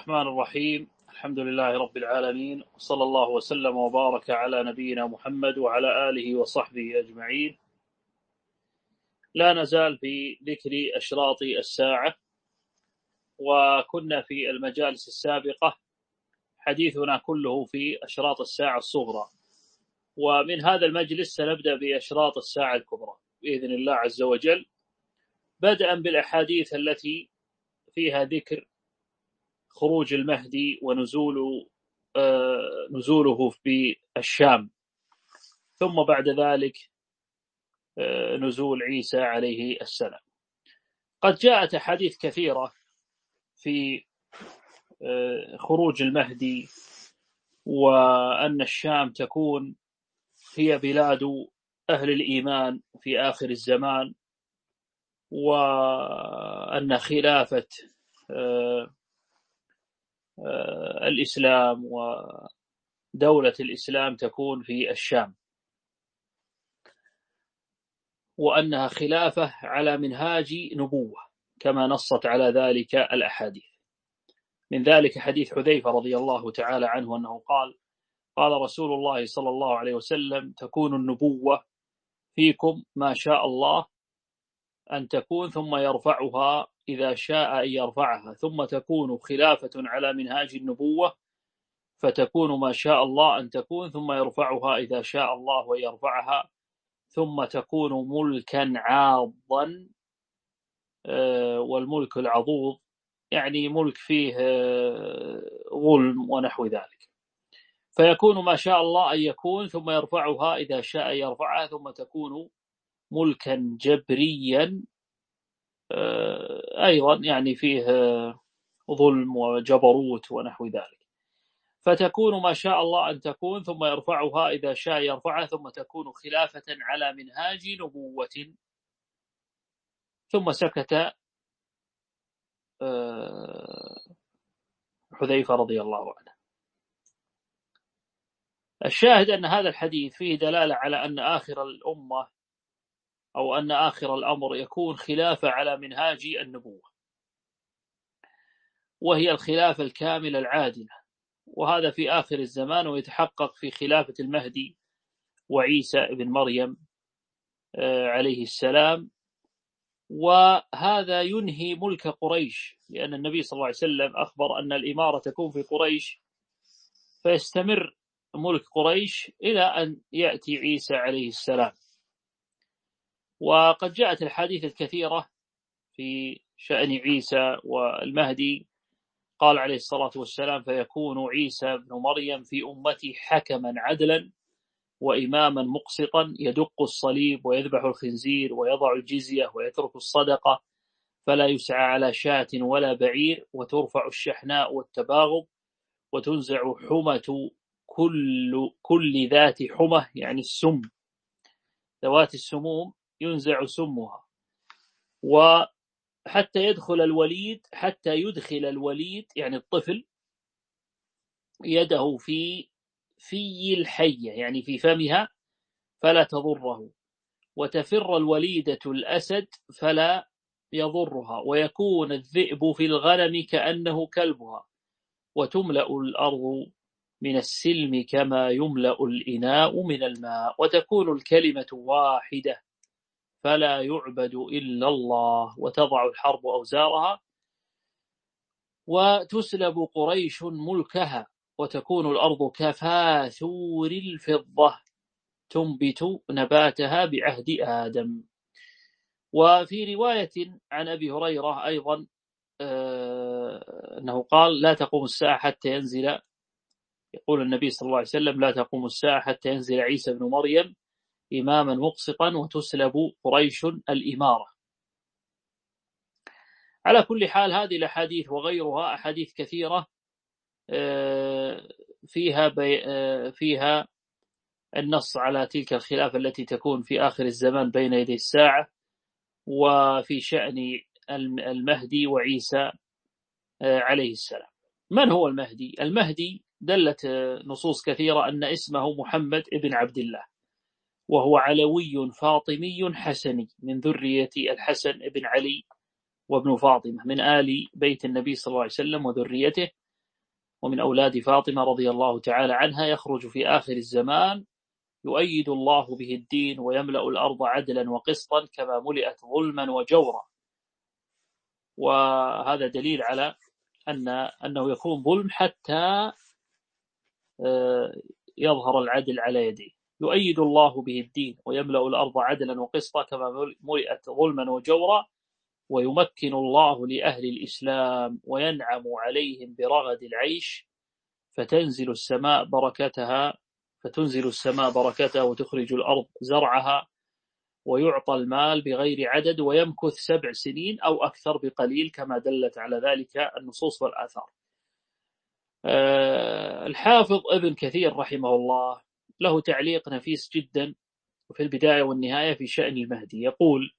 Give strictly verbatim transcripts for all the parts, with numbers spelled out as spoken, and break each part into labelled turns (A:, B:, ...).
A: الرحمن الرحيم. الحمد لله رب العالمين، وصلى الله وسلم وبارك على نبينا محمد وعلى آله وصحبه أجمعين. لا نزال في ذكر أشراط الساعة، وكنا في المجالس السابقة حديثنا كله في أشراط الساعة الصغرى، ومن هذا المجلس سنبدأ بأشراط الساعة الكبرى بإذن الله عز وجل، بدءا بالأحاديث التي فيها ذكر خروج المهدي ونزول آه نزوله في الشام، ثم بعد ذلك آه نزول عيسى عليه السلام. قد جاءت أحاديث كثيرة في آه خروج المهدي، وأن الشام تكون هي بلاد أهل الإيمان في آخر الزمان، وأن خلافة آه آه الإسلام ودولة الإسلام تكون في الشام، وأنها خلافة على منهاج نبوة كما نصت على ذلك الأحاديث. من ذلك حديث حذيفة رضي الله تعالى عنه أنه قال قال رسول الله صلى الله عليه وسلم: تكون النبوة فيكم ما شاء الله أن تكون، ثم يرفعها إذا شاء أن يرفعها، ثم تكون خلافة على منهاج النبوة فتكون ما شاء الله أن تكون، ثم يرفعها إذا شاء الله ويرفعها، ثم تكون ملكا عاضا. والملك العضوض يعني ملك فيه ظلم ونحو ذلك، فيكون ما شاء الله أن يكون، ثم يرفعها إذا شاء يرفعها، ثم تكون ملكا جبريا أيضا يعني فيه ظلم وجبروت ونحو ذلك. فتكون ما شاء الله أن تكون، ثم يرفعها إذا شاء يرفعها، ثم تكون خلافة على منهاج نبوة. ثم سكت حذيفة رضي الله عنه. الشاهد أن هذا الحديث فيه دلالة على أن آخر الأمة أو أن آخر الأمر يكون خلافة على منهاج النبوة، وهي الخلافة الكاملة العادلة، وهذا في آخر الزمان، ويتحقق في خلافة المهدي وعيسى ابن مريم عليه السلام. وهذا ينهي ملك قريش، لأن النبي صلى الله عليه وسلم أخبر أن الإمارة تكون في قريش، فيستمر ملك قريش إلى أن يأتي عيسى عليه السلام. وقد جاءت الحديث الكثيرة في شأن عيسى والمهدي. قال عليه الصلاة والسلام: فيكون عيسى بن مريم في أمتي حكما عدلا وإماما مقسطا، يدق الصليب ويذبح الخنزير ويضع الجزية ويترك الصدقة، فلا يسعى على شاة ولا بعير، وترفع الشحناء والتباغض، وتنزع حمة كل, كل ذات حمة يعني السم، ذوات السموم ينزع سمها، وحتى يدخل الوليد حتى يدخل الوليد يعني الطفل يده في في الحية يعني في فمها فلا تضره، وتفر الوليدة الأسد فلا يضرها، ويكون الذئب في الغنم كأنه كلبها، وتملأ الأرض من السلم كما يملأ الإناء من الماء، وتكون الكلمة واحدة فلا يعبد إلا الله، وتضع الحرب أوزارها، وتسلب قريش ملكها، وتكون الأرض كفاثور الفضة تنبت نباتها بعهد آدم. وفي رواية عن أبي هريرة أيضا آه أنه قال: لا تقوم الساعة حتى ينزل يقول النبي صلى الله عليه وسلم: لا تقوم الساعة حتى ينزل عيسى بن مريم إماما مقسطا وتسلب قريش الإمارة. على كل حال هذه الأحاديث وغيرها أحاديث كثيرة فيها فيها النص على تلك الخلافة التي تكون في آخر الزمان بين يدي الساعة، وفي شأن المهدي وعيسى عليه السلام. من هو المهدي؟ المهدي دلت نصوص كثيرة أن اسمه محمد ابن عبد الله، وهو علوي فاطمي حسني من ذرية الحسن ابن علي وابن فاطمة من آل بيت النبي صلى الله عليه وسلم وذريته، ومن أولاد فاطمة رضي الله تعالى عنها، يخرج في آخر الزمان يؤيد الله به الدين ويملأ الأرض عدلا وقسطا كما ملئت ظلما وجورا. وهذا دليل على أن أنه يكون ظلم حتى يظهر العدل على يديه. يؤيد الله به الدين ويملأ الأرض عدلا وقسطا كما ملئت ظلما وجورا، ويمكن الله لأهل الإسلام وينعم عليهم برغد العيش، فتنزل السماء بركتها فتنزل السماء بركتها وتخرج الأرض زرعها، ويعطى المال بغير عدد، ويمكث سبع سنين أو أكثر بقليل كما دلت على ذلك النصوص والآثار. الحافظ ابن كثير رحمه الله له تعليق نفيس جدا في البداية والنهاية في شأن المهدي، يقول: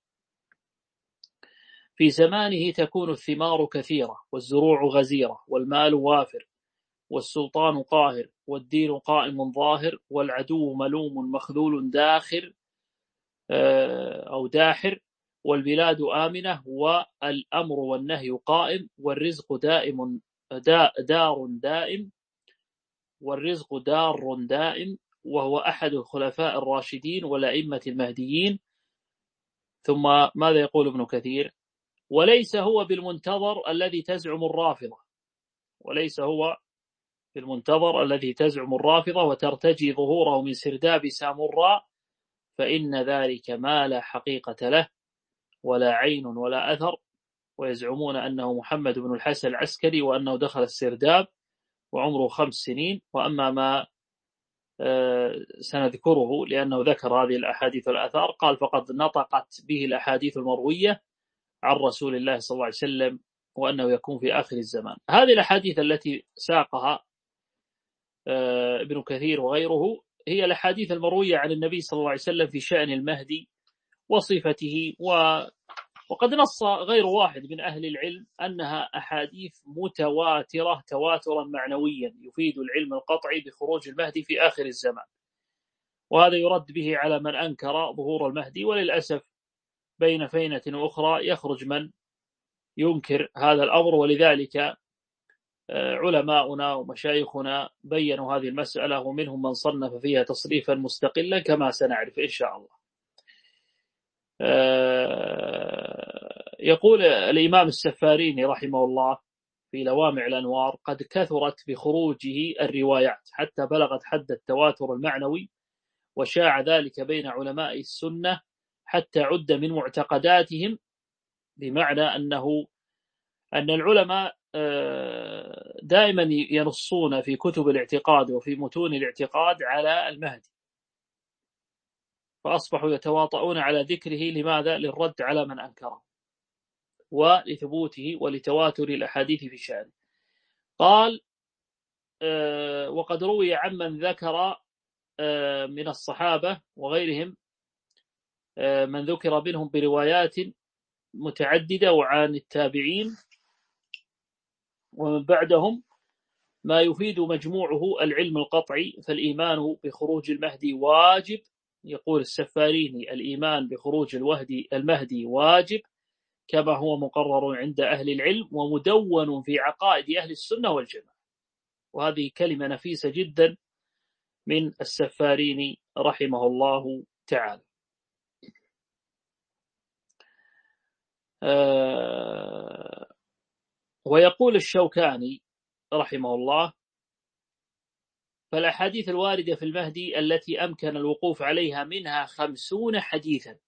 A: في زمانه تكون الثمار كثيرة والزروع غزيرة والمال وافر والسلطان قاهر والدين قائم ظاهر والعدو ملوم مخذول داخر أو داحر والبلاد آمنة والأمر والنهي قائم والرزق دائم دار دائم والرزق دار دائم وهو أحد الخلفاء الراشدين والأئمة المهديين. ثم ماذا يقول ابن كثير؟ وليس هو بالمنتظر الذي تزعم الرافضة وليس هو بالمنتظر الذي تزعم الرافضة وترتجي ظهوره من سرداب سامراء، فإن ذلك ما لا حقيقة له ولا عين ولا أثر، ويزعمون أنه محمد بن الحسن العسكري وأنه دخل السرداب وعمره خمس سنين. وأما ما سنذكره لأنه ذكر هذه الأحاديث والآثار، قال: فقد نطقت به الأحاديث المروية عن رسول الله صلى الله عليه وسلم وأنه يكون في آخر الزمان. هذه الأحاديث التي ساقها ابن كثير وغيره هي الأحاديث المروية عن النبي صلى الله عليه وسلم في شأن المهدي وصفته، و وقد نص غير واحد من أهل العلم أنها أحاديث متواترة تواترا معنويا يفيد العلم القطعي بخروج المهدي في آخر الزمان، وهذا يرد به على من أنكر ظهور المهدي. وللأسف بين فينة أخرى يخرج من ينكر هذا الأمر، ولذلك علماؤنا ومشايخنا بيّنوا هذه المسألة، ومنهم من صنف فيها تصريفا مستقلا كما سنعرف إن شاء الله. يقول الإمام السفاريني رحمه الله في لوامع الأنوار: قد كثرت بخروجه الروايات حتى بلغت حد التواتر المعنوي، وشاع ذلك بين علماء السنة حتى عد من معتقداتهم، بمعنى أنه أن العلماء دائما ينصون في كتب الاعتقاد وفي متون الاعتقاد على المهدي، فأصبحوا يتواطؤون على ذكره. لماذا؟ للرد على من أنكره ولثبوته ولتواتر الأحاديث في شأنه. قال: وقد روي عمن ذكر من الصحابة وغيرهم من ذكر منهم بروايات متعددة، وعن التابعين ومن بعدهم ما يفيد مجموعه العلم القطعي، فالإيمان بخروج المهدي واجب. يقول السفاريني: الإيمان بخروج الوهدي المهدي واجب كما هو مقرر عند أهل العلم ومدون في عقائد أهل السنة والجماعة. وهذه كلمة نفيسة جدا من السفاريني رحمه الله تعالى. آه ويقول الشوكاني رحمه الله: فالأحاديث الواردة في المهدي التي أمكن الوقوف عليها منها خمسون حديثا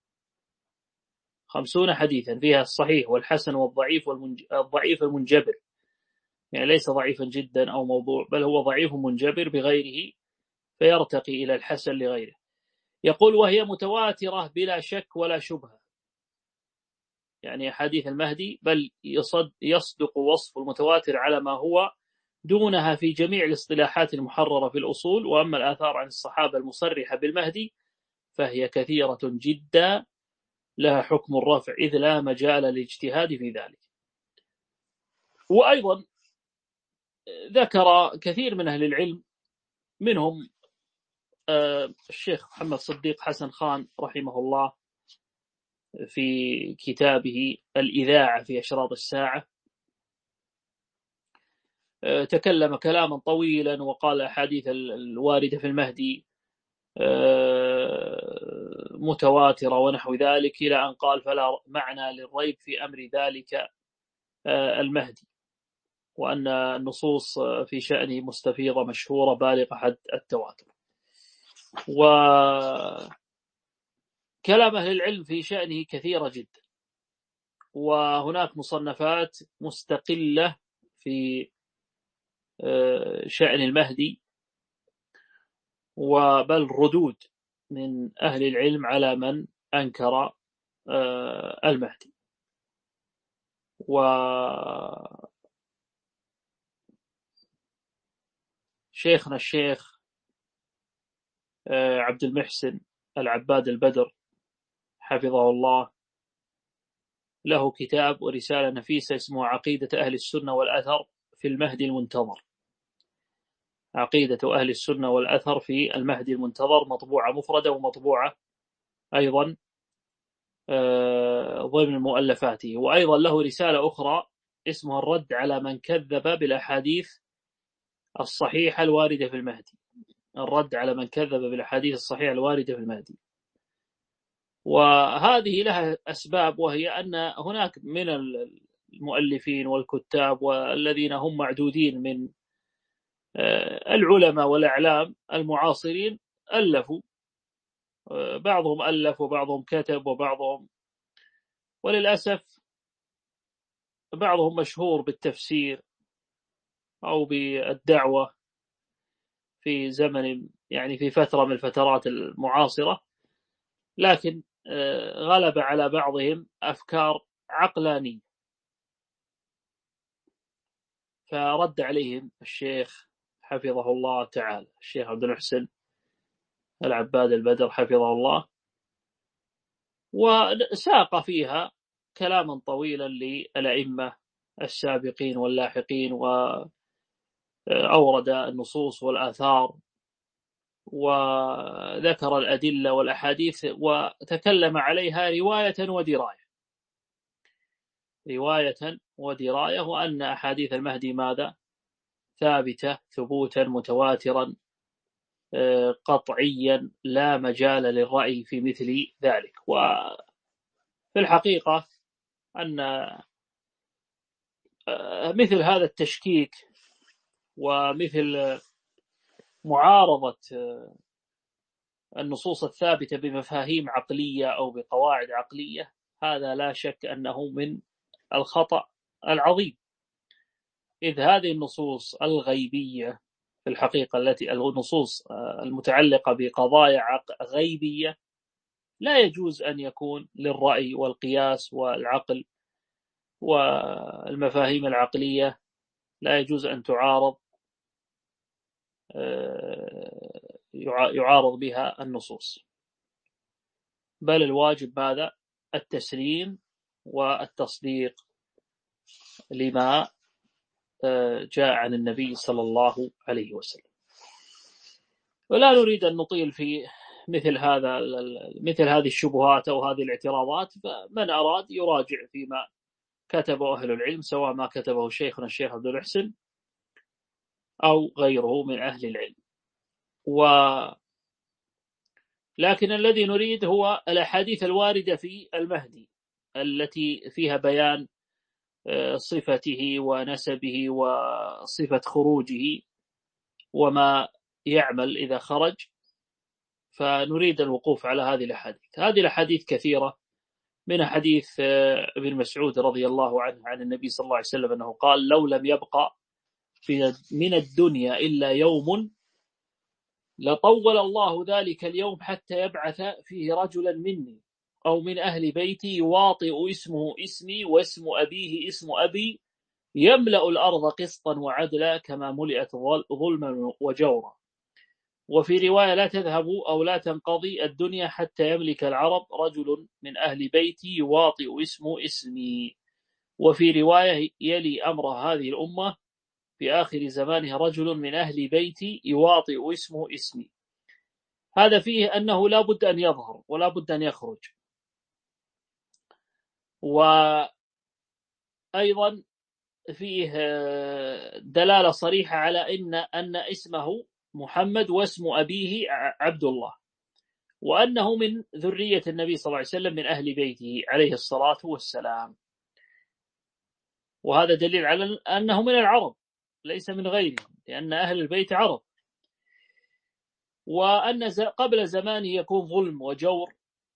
A: خمسون حديثا فيها الصحيح والحسن والضعيف والضعيف المنجبر، يعني ليس ضعيفا جدا أو موضوع، بل هو ضعيف منجبر بغيره فيرتقي إلى الحسن لغيره. يقول: وهي متواترة بلا شك ولا شبهة، يعني أحاديث المهدي، بل يصدق وصف المتواتر على ما هو دونها في جميع الاصطلاحات المحررة في الأصول. وأما الآثار عن الصحابة المصرحة بالمهدي فهي كثيرة جدا لها حكم الرفع، إذ لا مجال للاجتهاد في ذلك. وأيضا ذكر كثير من أهل العلم منهم الشيخ محمد صديق حسن خان رحمه الله في كتابه الإذاعة في أشراط الساعة، تكلم كلاما طويلا وقال الأحاديث الواردة في المهدي متواترة ونحو ذلك، إلى أن قال فلا معنى للريب في أمر ذلك المهدي، وأن النصوص في شأنه مستفيضة مشهورة بالغة حد التواتر. وكلام أهل العلم في شأنه كثيرة جدا، وهناك مصنفات مستقلة في شأن المهدي، وبل ردود من أهل العلم على من أنكر المهدي. وشيخنا الشيخ عبد المحسن العباد البدر حفظه الله له كتاب ورسالة نفيسة اسمه عقيدة أهل السنة والأثر في المهدي المنتظر. عقيدة أهل السنة والأثر في المهدي المنتظر، مطبوعة مفردة ومطبوعة أيضا ضمن مؤلفاته. وأيضا له رسالة أخرى اسمها الرد على من كذب بالأحاديث الصحيحة الواردة في المهدي. الرد على من كذب بالأحاديث الصحيحة الواردة في المهدي. وهذه لها أسباب، وهي أن هناك من المؤلفين والكتاب والذين هم معدودين من العلماء والأعلام المعاصرين ألفوا، بعضهم ألف وبعضهم كتب وبعضهم، وللأسف بعضهم مشهور بالتفسير أو بالدعوة في زمن، يعني في فترة من الفترات المعاصرة، لكن غلب على بعضهم أفكار عقلانية، فرد عليهم الشيخ حفظه الله تعالى الشيخ عبد المحسن العباد البدر حفظه الله، وساق فيها كلاما طويلا للأئمة السابقين واللاحقين، وأورد النصوص والآثار وذكر الأدلة والأحاديث، وتكلم عليها رواية ودراية رواية ودراية وأن أحاديث المهدي ماذا؟ ثابتة ثبوتا متواترا قطعيا لا مجال للرأي في مثل ذلك. وفي الحقيقة أن مثل هذا التشكيك ومثل معارضة النصوص الثابتة بمفاهيم عقلية أو بقواعد عقلية، هذا لا شك أنه من الخطأ العظيم، إذ هذه النصوص الغيبية في الحقيقة التي النصوص المتعلقة بقضايا غيبية لا يجوز أن يكون للرأي والقياس والعقل والمفاهيم العقلية لا يجوز أن تعارض يعارض بها النصوص، بل الواجب ماذا؟ التسليم والتصديق لما جاء عن النبي صلى الله عليه وسلم. ولا نريد أن نطيل في مثل هذا مثل هذه الشبهات أو هذه الاعتراضات، فمن أراد يراجع فيما كتبه أهل العلم، سواء ما كتبه شيخنا الشيخ عبد المحسن أو غيره من أهل العلم. و لكن الذي نريد هو الأحاديث الواردة في المهدي التي فيها بيان صفته ونسبه وصفة خروجه وما يعمل إذا خرج، فنريد الوقوف على هذه الأحاديث. هذه الأحاديث كثيرة، من حديث ابن مسعود رضي الله عنه عن النبي صلى الله عليه وسلم أنه قال: لو لم يبقى من الدنيا إلا يوم لطول الله ذلك اليوم حتى يبعث فيه رجلا مني أو من أهل بيتي يواطئ اسمه اسمي واسم أبيه اسم أبي، يملأ الأرض قسطا وعدلا كما ملئت ظلما وجورا. وفي رواية: لا تذهب أو لا تنقضي الدنيا حتى يملك العرب رجل من أهل بيتي يواطئ اسمه اسمي. وفي رواية: يلي أمر هذه الأمة في آخر زمانها رجل من أهل بيتي يواطئ اسمه اسمي. هذا فيه أنه لا بد أن يظهر ولا بد أن يخرج. وأيضا فيه دلالة صريحة على إن أن اسمه محمد واسم أبيه عبد الله، وأنه من ذرية النبي صلى الله عليه وسلم من أهل بيته عليه الصلاة والسلام. وهذا دليل على أنه من العرب ليس من غيرهم، لأن أهل البيت عرب، وأن قبل زمانه يكون ظلم وجور،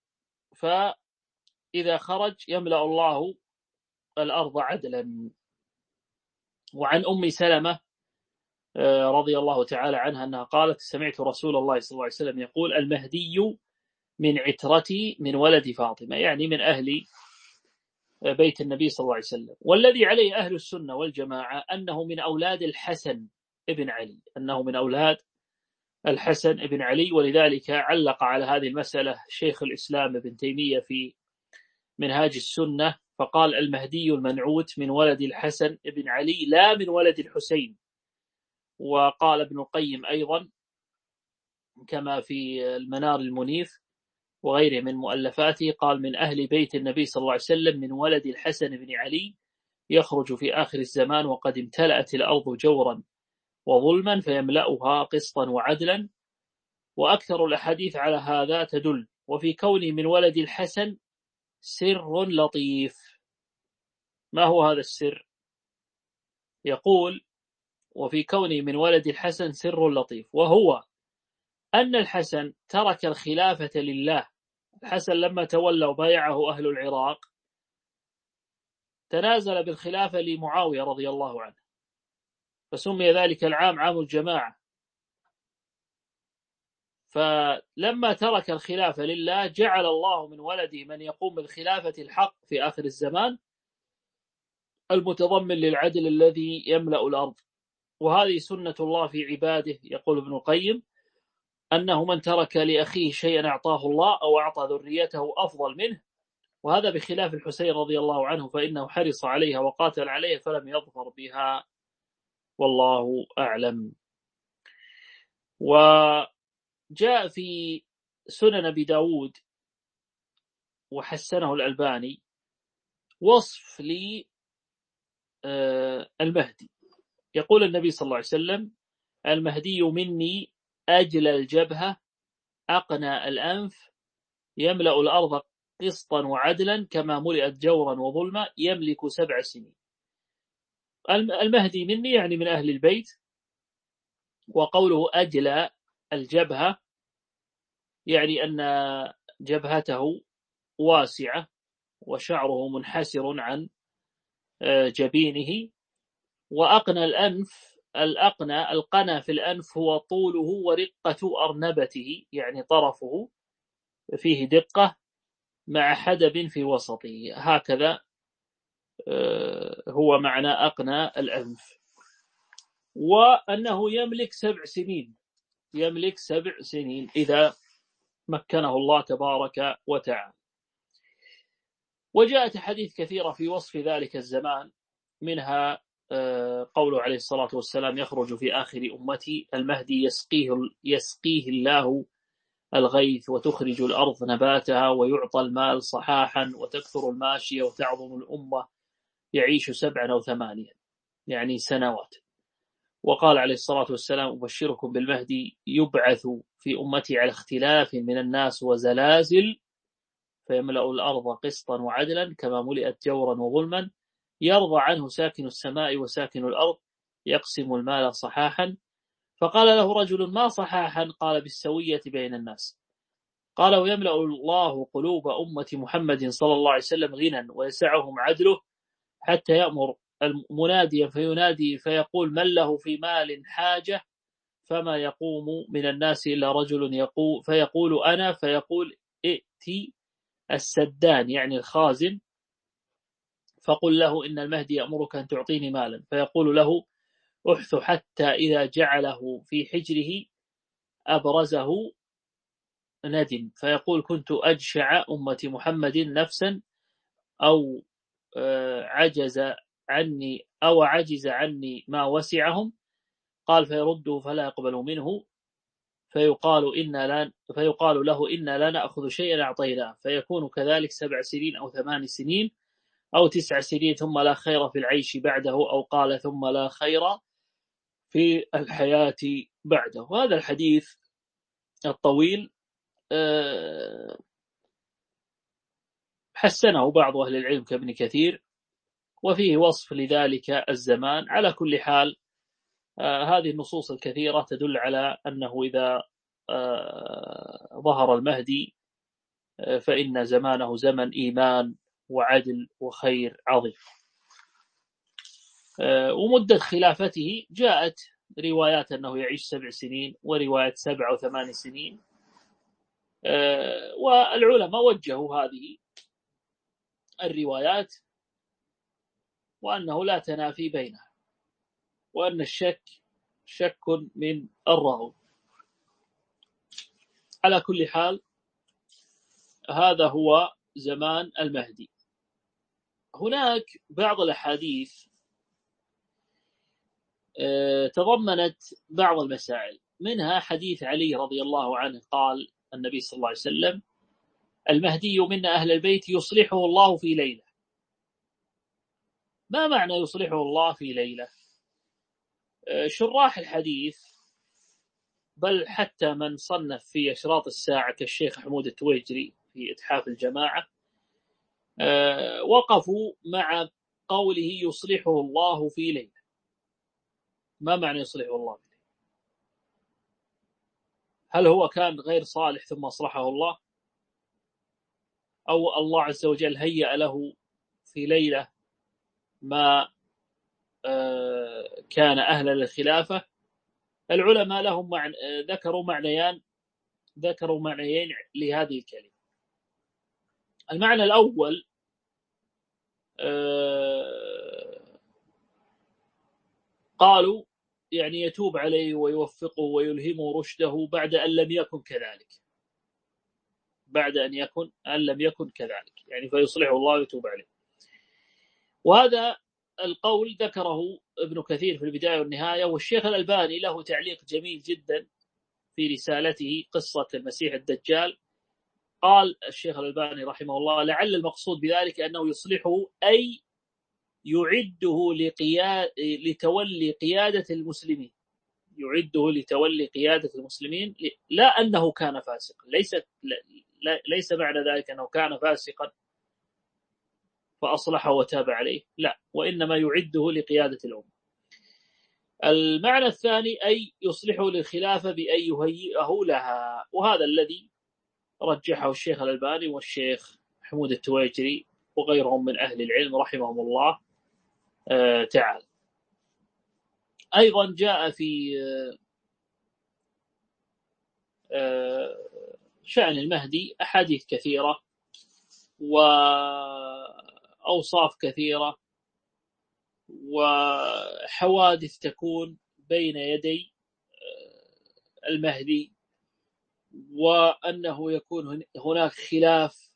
A: فإذا خرج يملأ الله الأرض عدلا. وعن أم سلمة رضي الله تعالى عنها أنها قالت: سمعت رسول الله صلى الله عليه وسلم يقول: المهدي من عترتي من ولد فاطمة، يعني من أهل بيت النبي صلى الله عليه وسلم. والذي عليه أهل السنة والجماعة أنه من أولاد الحسن ابن علي، أنه من أولاد الحسن ابن علي. ولذلك علق على هذه المسألة شيخ الإسلام ابن تيمية في منهاج السنة فقال: المهدي المنعوت من ولد الحسن ابن علي لا من ولد الحسين. وقال ابن القيم أيضا كما في المنار المنيف وغيره من مؤلفاته، قال: من أهل بيت النبي صلى الله عليه وسلم من ولد الحسن بن علي يخرج في آخر الزمان وقد امتلأت الأرض جورا وظلما فيملأها قسطا وعدلا. وأكثر الأحاديث على هذا تدل. وفي كونه من ولد الحسن سر لطيف. ما هو هذا السر؟ يقول: وفي كونه من ولد الحسن سر لطيف، وهو أن الحسن ترك الخلافة لله. الحسن لما تولى وبايعه أهل العراق تنازل بالخلافة لمعاوية رضي الله عنه، فسمي ذلك العام عام الجماعة. فلما ترك الخلافة لله جعل الله من ولده من يقوم بالخلافة الحق في آخر الزمان، المتضمن للعدل الذي يملأ الأرض. وهذه سنة الله في عباده. يقول ابن القيم: أنه من ترك لأخيه شيئا أعطاه الله أو أعطى ذريته أفضل منه، وهذا بخلاف الحسين رضي الله عنه فإنه حرص عليها وقاتل عليها فلم يظفر بها، والله أعلم. وجاء في سنن أبي داود وحسنه الألباني وصف للمهدي. يقول النبي صلى الله عليه وسلم: المهدي مني أجل الجبهة أقنى الأنف يملأ الأرض قسطا وعدلا كما ملئت جورا وظلما يملك سبع سنين. المهدي مني يعني من أهل البيت. وقوله أجل الجبهة يعني أن جبهته واسعة وشعره منحسر عن جبينه. وأقنى الأنف، الأقنى القنا في الأنف هو طوله ورقة أرنبته، يعني طرفه فيه دقة مع حدب في وسطه، هكذا هو معنى أقنى الأنف. وأنه يملك سبع سنين، يملك سبع سنين إذا مكنه الله تبارك وتعالى. وجاءت حديث كثيرة في وصف ذلك الزمان، منها قوله عليه الصلاة والسلام: يخرج في آخر أمتي المهدي يسقيه, يسقيه الله الغيث وتخرج الأرض نباتها ويعطى المال صحاحا وتكثر الماشية وتعظم الأمة يعيش سبعا أو ثمانيا يعني سنوات. وقال عليه الصلاة والسلام: أبشركم بالمهدي يبعث في أمتي على اختلاف من الناس وزلازل فيملأ الأرض قسطا وعدلا كما ملئت جورا وظلما يرضى عنه ساكن السماء وساكن الأرض يقسم المال صحاحا. فقال له رجل: ما صحاحا؟ قال: بالسوية بين الناس. قال: ويملأ الله قلوب أمة محمد صلى الله عليه وسلم غنى ويسعهم عدله حتى يأمر مناديا فينادي فيقول: من له في مال حاجة؟ فما يقوم من الناس إلا رجل يقول فيقول: أنا. فيقول: ائتي السدان يعني الخازن فقل له إن المهدي يأمرك أن تعطيني مالا. فيقول له: أحث حتى إذا جعله في حجره أبرزه ندم فيقول: كنت أجشع أمة محمد نفسا أو عجز عني أو عجز عني ما وسعهم. قال: فيرده فلا يقبل منه فيقال, إن لا فيقال له: إنا لا نأخذ شيئا أعطيناه. فيكون كذلك سبع سنين أو ثمان سنين أو تسع سنين ثم لا خير في العيش بعده، أو قال ثم لا خير في الحياة بعده. وهذا الحديث الطويل حسنه بعض أهل العلم كابن كثير، وفيه وصف لذلك الزمان. على كل حال هذه النصوص الكثيرة تدل على أنه إذا ظهر المهدي فإن زمانه زمن إيمان وعدل وخير عظيم. ومدة خلافته جاءت روايات أنه يعيش سبع سنين، ورواية سبع وثمان سنين، والعلماء وجهوا هذه الروايات وأنه لا تنافي بينها، وأن الشك شك من الراوي. على كل حال هذا هو زمان المهدي. هناك بعض الأحاديث تضمنت بعض المسائل، منها حديث علي رضي الله عنه قال النبي صلى الله عليه وسلم: المهدي منا أهل البيت يصلحه الله في ليلة. ما معنى يصلحه الله في ليلة؟ شراح الحديث بل حتى من صنف في أشراط الساعة كالشيخ حمود التويجري في إتحاف الجماعة وقفوا مع قوله يصلحه الله في ليلة. ما معنى يصلحه الله في ليلة؟ هل هو كان غير صالح ثم أصلحه الله، أو الله عز وجل هيأ له في ليلة ما كان أهلا للخلافة؟ العلماء لهم معنى ذكروا معنيان ذكروا معنيين لهذه الكلمة. المعنى الأول قالوا يعني يتوب عليه ويوفقه ويلهمه رشده بعد أن لم يكن كذلك، بعد أن يكن أن لم يكن كذلك، يعني فيصلحه الله ويتوب عليه. وهذا القول ذكره ابن كثير في البداية والنهاية، والشيخ الألباني له تعليق جميل جدا في رسالته قصة المسيح الدجال. قال الشيخ الألباني رحمه الله: لعل المقصود بذلك أنه يصلحه أي يعده لقياد لتولي قيادة المسلمين، يعده لتولي قيادة المسلمين، لا أنه كان فاسقا، ليس ليس معنى ذلك أنه كان فاسقا فأصلحه وتاب عليه، لا، وإنما يعده لقيادة الأمة. المعنى الثاني أي يصلحه للخلافة بأن يهيئه لها، وهذا الذي رجحه الشيخ الألباني والشيخ حمود التويجري وغيرهم من أهل العلم رحمهم الله تعالى. أيضا جاء في شأن المهدي أحاديث كثيرة وأوصاف كثيرة وحوادث تكون بين يدي المهدي، وأنه يكون هناك خلاف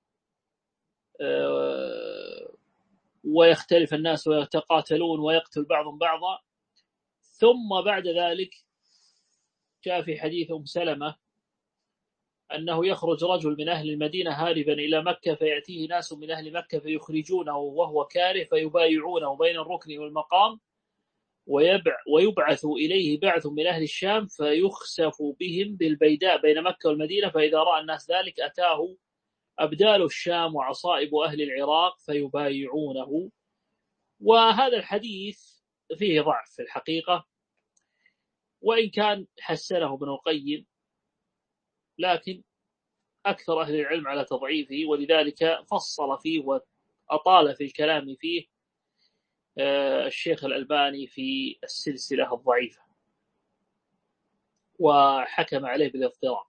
A: ويختلف الناس ويتقاتلون ويقتل بعضهم بعضا. ثم بعد ذلك جاء في حديث أم سلمة أنه يخرج رجل من أهل المدينة هاربا إلى مكة، فيأتيه ناس من أهل مكة فيخرجونه وهو كاره، فيبايعونه بين الركن والمقام، ويبعث إليه بعث من أهل الشام فيخسف بهم بالبيداء بين مكة والمدينة، فإذا رأى الناس ذلك أتاه أبدال الشام وعصائب أهل العراق فيبايعونه. وهذا الحديث فيه ضعف في الحقيقة، وإن كان حسنه ابن القيم، لكن أكثر أهل العلم على تضعيفه، ولذلك فصل فيه وأطال في الكلام فيه الشيخ الألباني في السلسلة الضعيفة وحكم عليه بالاضطراب.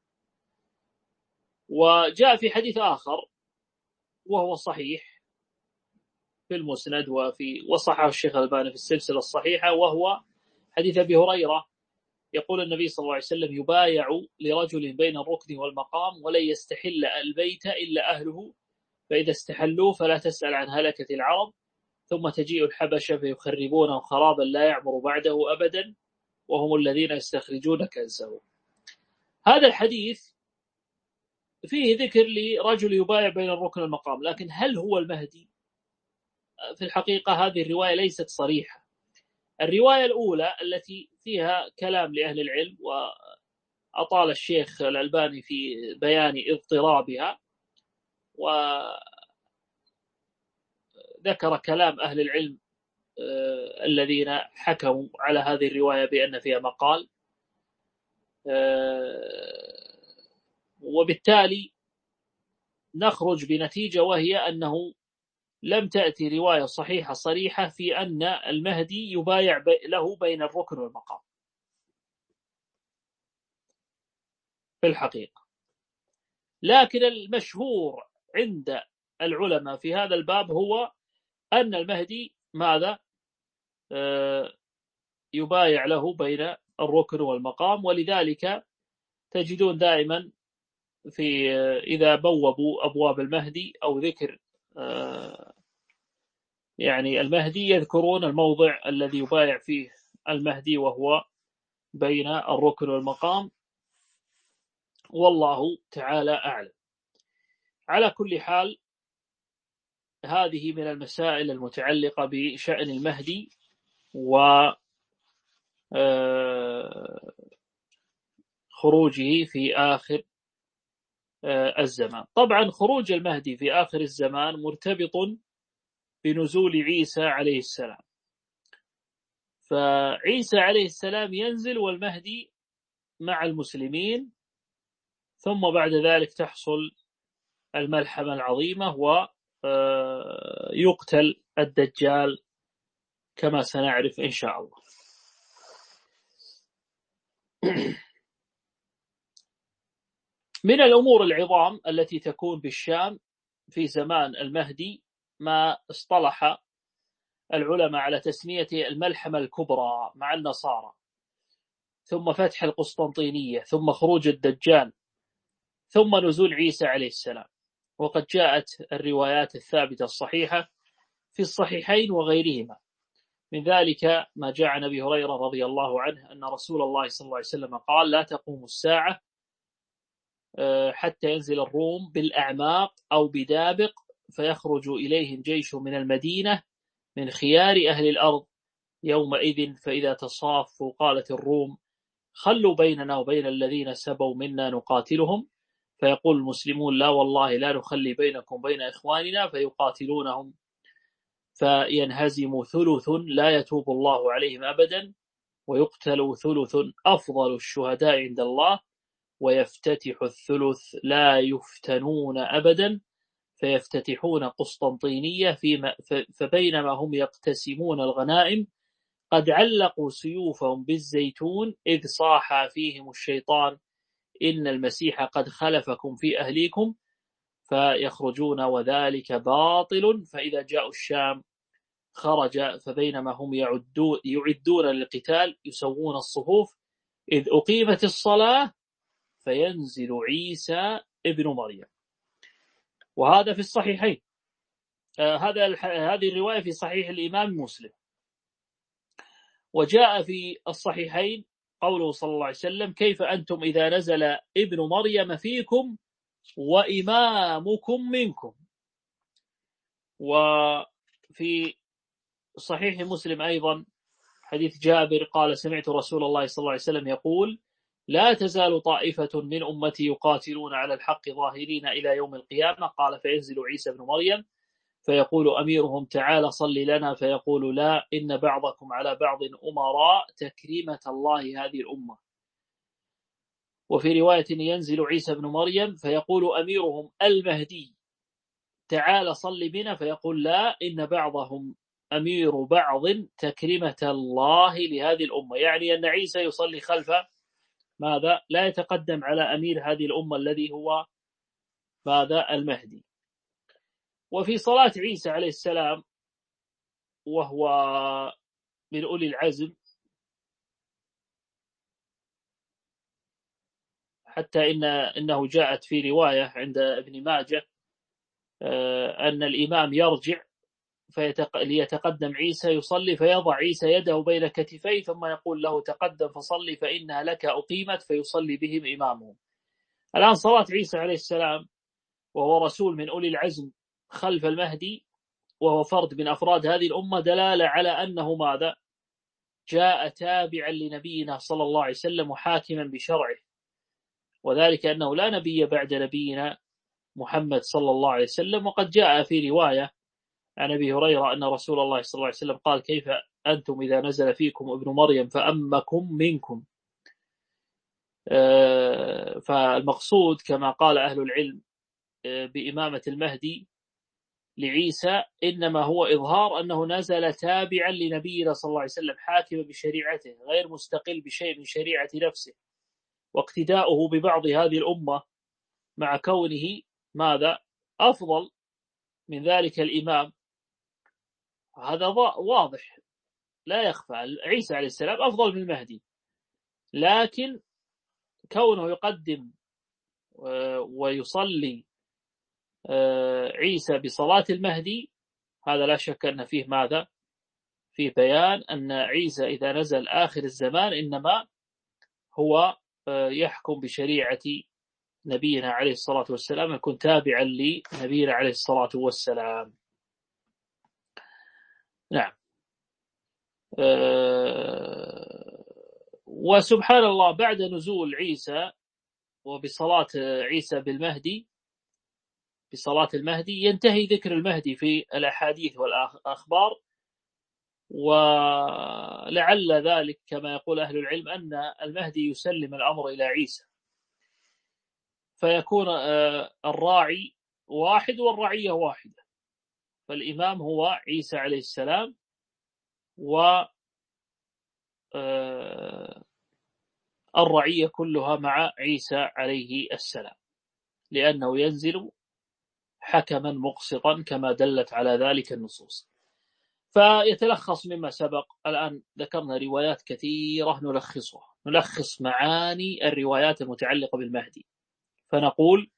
A: وجاء في حديث آخر وهو صحيح في المسند وفي وصححه الشيخ الألباني في السلسلة الصحيحة، وهو حديث أبي هريرة يقول النبي صلى الله عليه وسلم: يبايع لرجل بين الركن والمقام ولن يستحل البيت إلا أهله، فإذا استحلوه فلا تسأل عن هلكة العرب، ثم تجيء الحبشة فيخربونه خرابا لا يعمر بعده أبدا، وهم الذين يستخرجون كنسه. هذا الحديث فيه ذكر لرجل يبايع بين الركن والمقام، لكن هل هو المهدي؟ في الحقيقة هذه الرواية ليست صريحة. الرواية الأولى التي فيها كلام لأهل العلم وأطال الشيخ الألباني في بيان اضطرابها، وذكر كلام أهل العلم الذين حكموا على هذه الرواية بأن فيها مقال، وبالتالي نخرج بنتيجة وهي أنه لم تأتي رواية صحيحة صريحة في أن المهدي يبايع له بين الركن والمقام في الحقيقة. لكن المشهور عند العلماء في هذا الباب هو أن المهدي ماذا يبايع له بين الركن والمقام، ولذلك تجدون دائما في إذا بوبوا أبواب المهدي أو ذكر يعني المهدي يذكرون الموضع الذي يبايع فيه المهدي وهو بين الركن والمقام، والله تعالى أعلم. على كل حال هذه من المسائل المتعلقة بشأن المهدي وخروجه في آخر الزمان. طبعا خروج المهدي في آخر الزمان مرتبط بنزول عيسى عليه السلام، فعيسى عليه السلام ينزل والمهدي مع المسلمين، ثم بعد ذلك تحصل الملحمة العظيمة ويقتل الدجال كما سنعرف إن شاء الله. من الأمور العظام التي تكون بالشام في زمان المهدي ما اصطلح العلماء على تسمية الملحمة الكبرى مع النصارى، ثم فتح القسطنطينية، ثم خروج الدجال، ثم نزول عيسى عليه السلام. وقد جاءت الروايات الثابتة الصحيحة في الصحيحين وغيرهما، من ذلك ما جاء عن أبي هريرة رضي الله عنه أن رسول الله صلى الله عليه وسلم قال: لا تقوم الساعة حتى ينزل الروم بالأعماق أو بدابق فيخرج إليهم جيش من المدينة من خيار أهل الأرض يومئذ، فإذا تصافوا قالت الروم: خلوا بيننا وبين الذين سبوا منا نقاتلهم، فيقول المسلمون: لا والله لا نخلي بينكم وبين إخواننا، فيقاتلونهم فينهزم ثلث لا يتوب الله عليهم أبدا، ويقتل ثلث أفضل الشهداء عند الله، ويفتتح الثلث لا يفتنون أبدا، فيفتتحون قسطنطينية فيما فبينما هم يقتسمون الغنائم قد علقوا سيوفهم بالزيتون إذ صاح فيهم الشيطان: إن المسيح قد خلفكم في أهليكم، فيخرجون وذلك باطل. فإذا جاءوا الشام خرج فبينما هم يعدون للقتال يسوون الصفوف إذ أقيمت الصلاة فينزل عيسى ابن مريم. وهذا في الصحيحين، آه هذا هذه الرواية في صحيح الإمام مسلم. وجاء في الصحيحين قوله صلى الله عليه وسلم: كيف أنتم إذا نزل ابن مريم فيكم وإمامكم منكم. وفي صحيح مسلم أيضا حديث جابر قال: سمعت رسول الله صلى الله عليه وسلم يقول: لا تزال طائفة من أمتي يقاتلون على الحق ظاهرين إلى يوم القيامة. قال: فينزل عيسى بن مريم فيقول أميرهم: تعالى صل لنا، فيقول: لا، إن بعضكم على بعض أمراء تكريمة الله هذه الأمة. وفي رواية: ينزل عيسى بن مريم فيقول أميرهم المهدي: تعالى صل بنا، فيقول: لا، إن بعضهم أمير بعض تكريمة الله لهذه الأمة، يعني أن عيسى يصلي خلف ماذا؟ لا يتقدم على أمير هذه الأمة الذي هو ماذا؟ المهدي. وفي صلاة عيسى عليه السلام وهو من أولي العزم، حتى إن إنه جاءت في رواية عند ابن ماجه أن الإمام يرجع فيتق... ليتقدم عيسى يصلي، فيضع عيسى يده بين كتفيه ثم يقول له: تقدم فصلي فإنها لك أقيمت، فيصلي بهم إمامهم. الآن صلاة عيسى عليه السلام وهو رسول من أولي العزم خلف المهدي وهو فرد من أفراد هذه الأمة دلالة على أنه ماذا؟ جاء تابعا لنبينا صلى الله عليه وسلم وحاكما بشرعه، وذلك أنه لا نبي بعد نبينا محمد صلى الله عليه وسلم. وقد جاء في رواية عن أبي هريرة أن رسول الله صلى الله عليه وسلم قال: كيف أنتم إذا نزل فيكم ابن مريم فأمكم منكم. فالمقصود كما قال أهل العلم بإمامة المهدي لعيسى إنما هو إظهار أنه نزل تابعا لنبينا صلى الله عليه وسلم حاكما بشريعته غير مستقل بشيء من شريعة نفسه، واقتداؤه ببعض هذه الأمة مع كونه ماذا؟ أفضل من ذلك الإمام. هذا واضح لا يخفى، عيسى عليه السلام أفضل من المهدي، لكن كونه يقدم ويصلي عيسى بصلاة المهدي هذا لا شك أن فيه ماذا؟ فيه بيان أن عيسى إذا نزل آخر الزمان إنما هو يحكم بشريعة نبينا عليه الصلاة والسلام، يكون تابعا لنبينا عليه الصلاة والسلام. نعم. وسبحان الله بعد نزول عيسى وبصلاة عيسى بالمهدي بصلاة المهدي ينتهي ذكر المهدي في الأحاديث والأخبار، ولعل ذلك كما يقول أهل العلم أن المهدي يسلم الأمر إلى عيسى، فيكون الراعي واحد والرعية واحدة، فالإمام هو عيسى عليه السلام، والرعية كلها مع عيسى عليه السلام، لأنه ينزل حكما مقسطا كما دلت على ذلك النصوص. فيتلخص مما سبق، الآن ذكرنا روايات كثيرة نلخصها، نلخص معاني الروايات المتعلقة بالمهدي، فنقول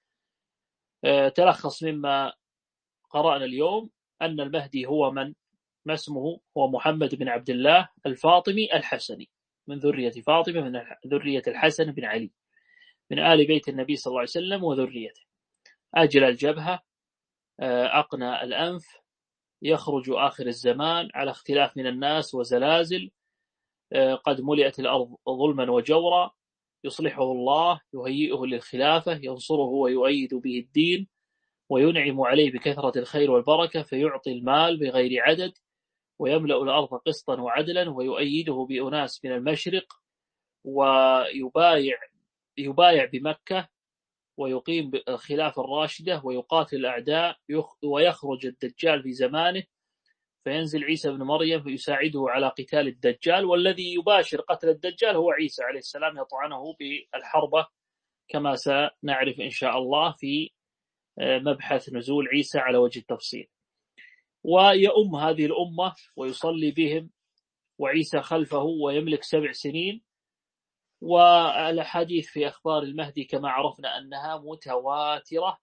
A: تلخص مما قرأنا اليوم أن المهدي هو من؟ ما اسمه؟ هو محمد بن عبد الله الفاطمي الحسني، من ذرية فاطمة، من ذرية الحسن بن علي، من آل بيت النبي صلى الله عليه وسلم وذريته، أجل الجبهة، أقنى الأنف، يخرج آخر الزمان على اختلاف من الناس وزلازل، قد ملئت الأرض ظلما وجورا، يصلحه الله، يهيئه للخلافة، ينصره ويؤيد به الدين، وينعم عليه بكثرة الخير والبركة، فيعطي المال بغير عدد، ويملأ الأرض قسطا وعدلا، ويؤيده بأناس من المشرق، ويبايع يبايع بمكة، ويقيم الخلافة الراشدة، ويقاتل الأعداء، ويخرج الدجال في زمانه، فينزل عيسى بن مريم فيساعده على قتال الدجال، والذي يباشر قتل الدجال هو عيسى عليه السلام، يطعنه بالحربة كما سنعرف إن شاء الله في مبحث نزول عيسى على وجه التفصيل. ويؤم هذه الأمة ويصلي بهم، وعيسى خلفه ويملك سبع سنين. والحديث في أخبار المهدي كما عرفنا أنها متواترة،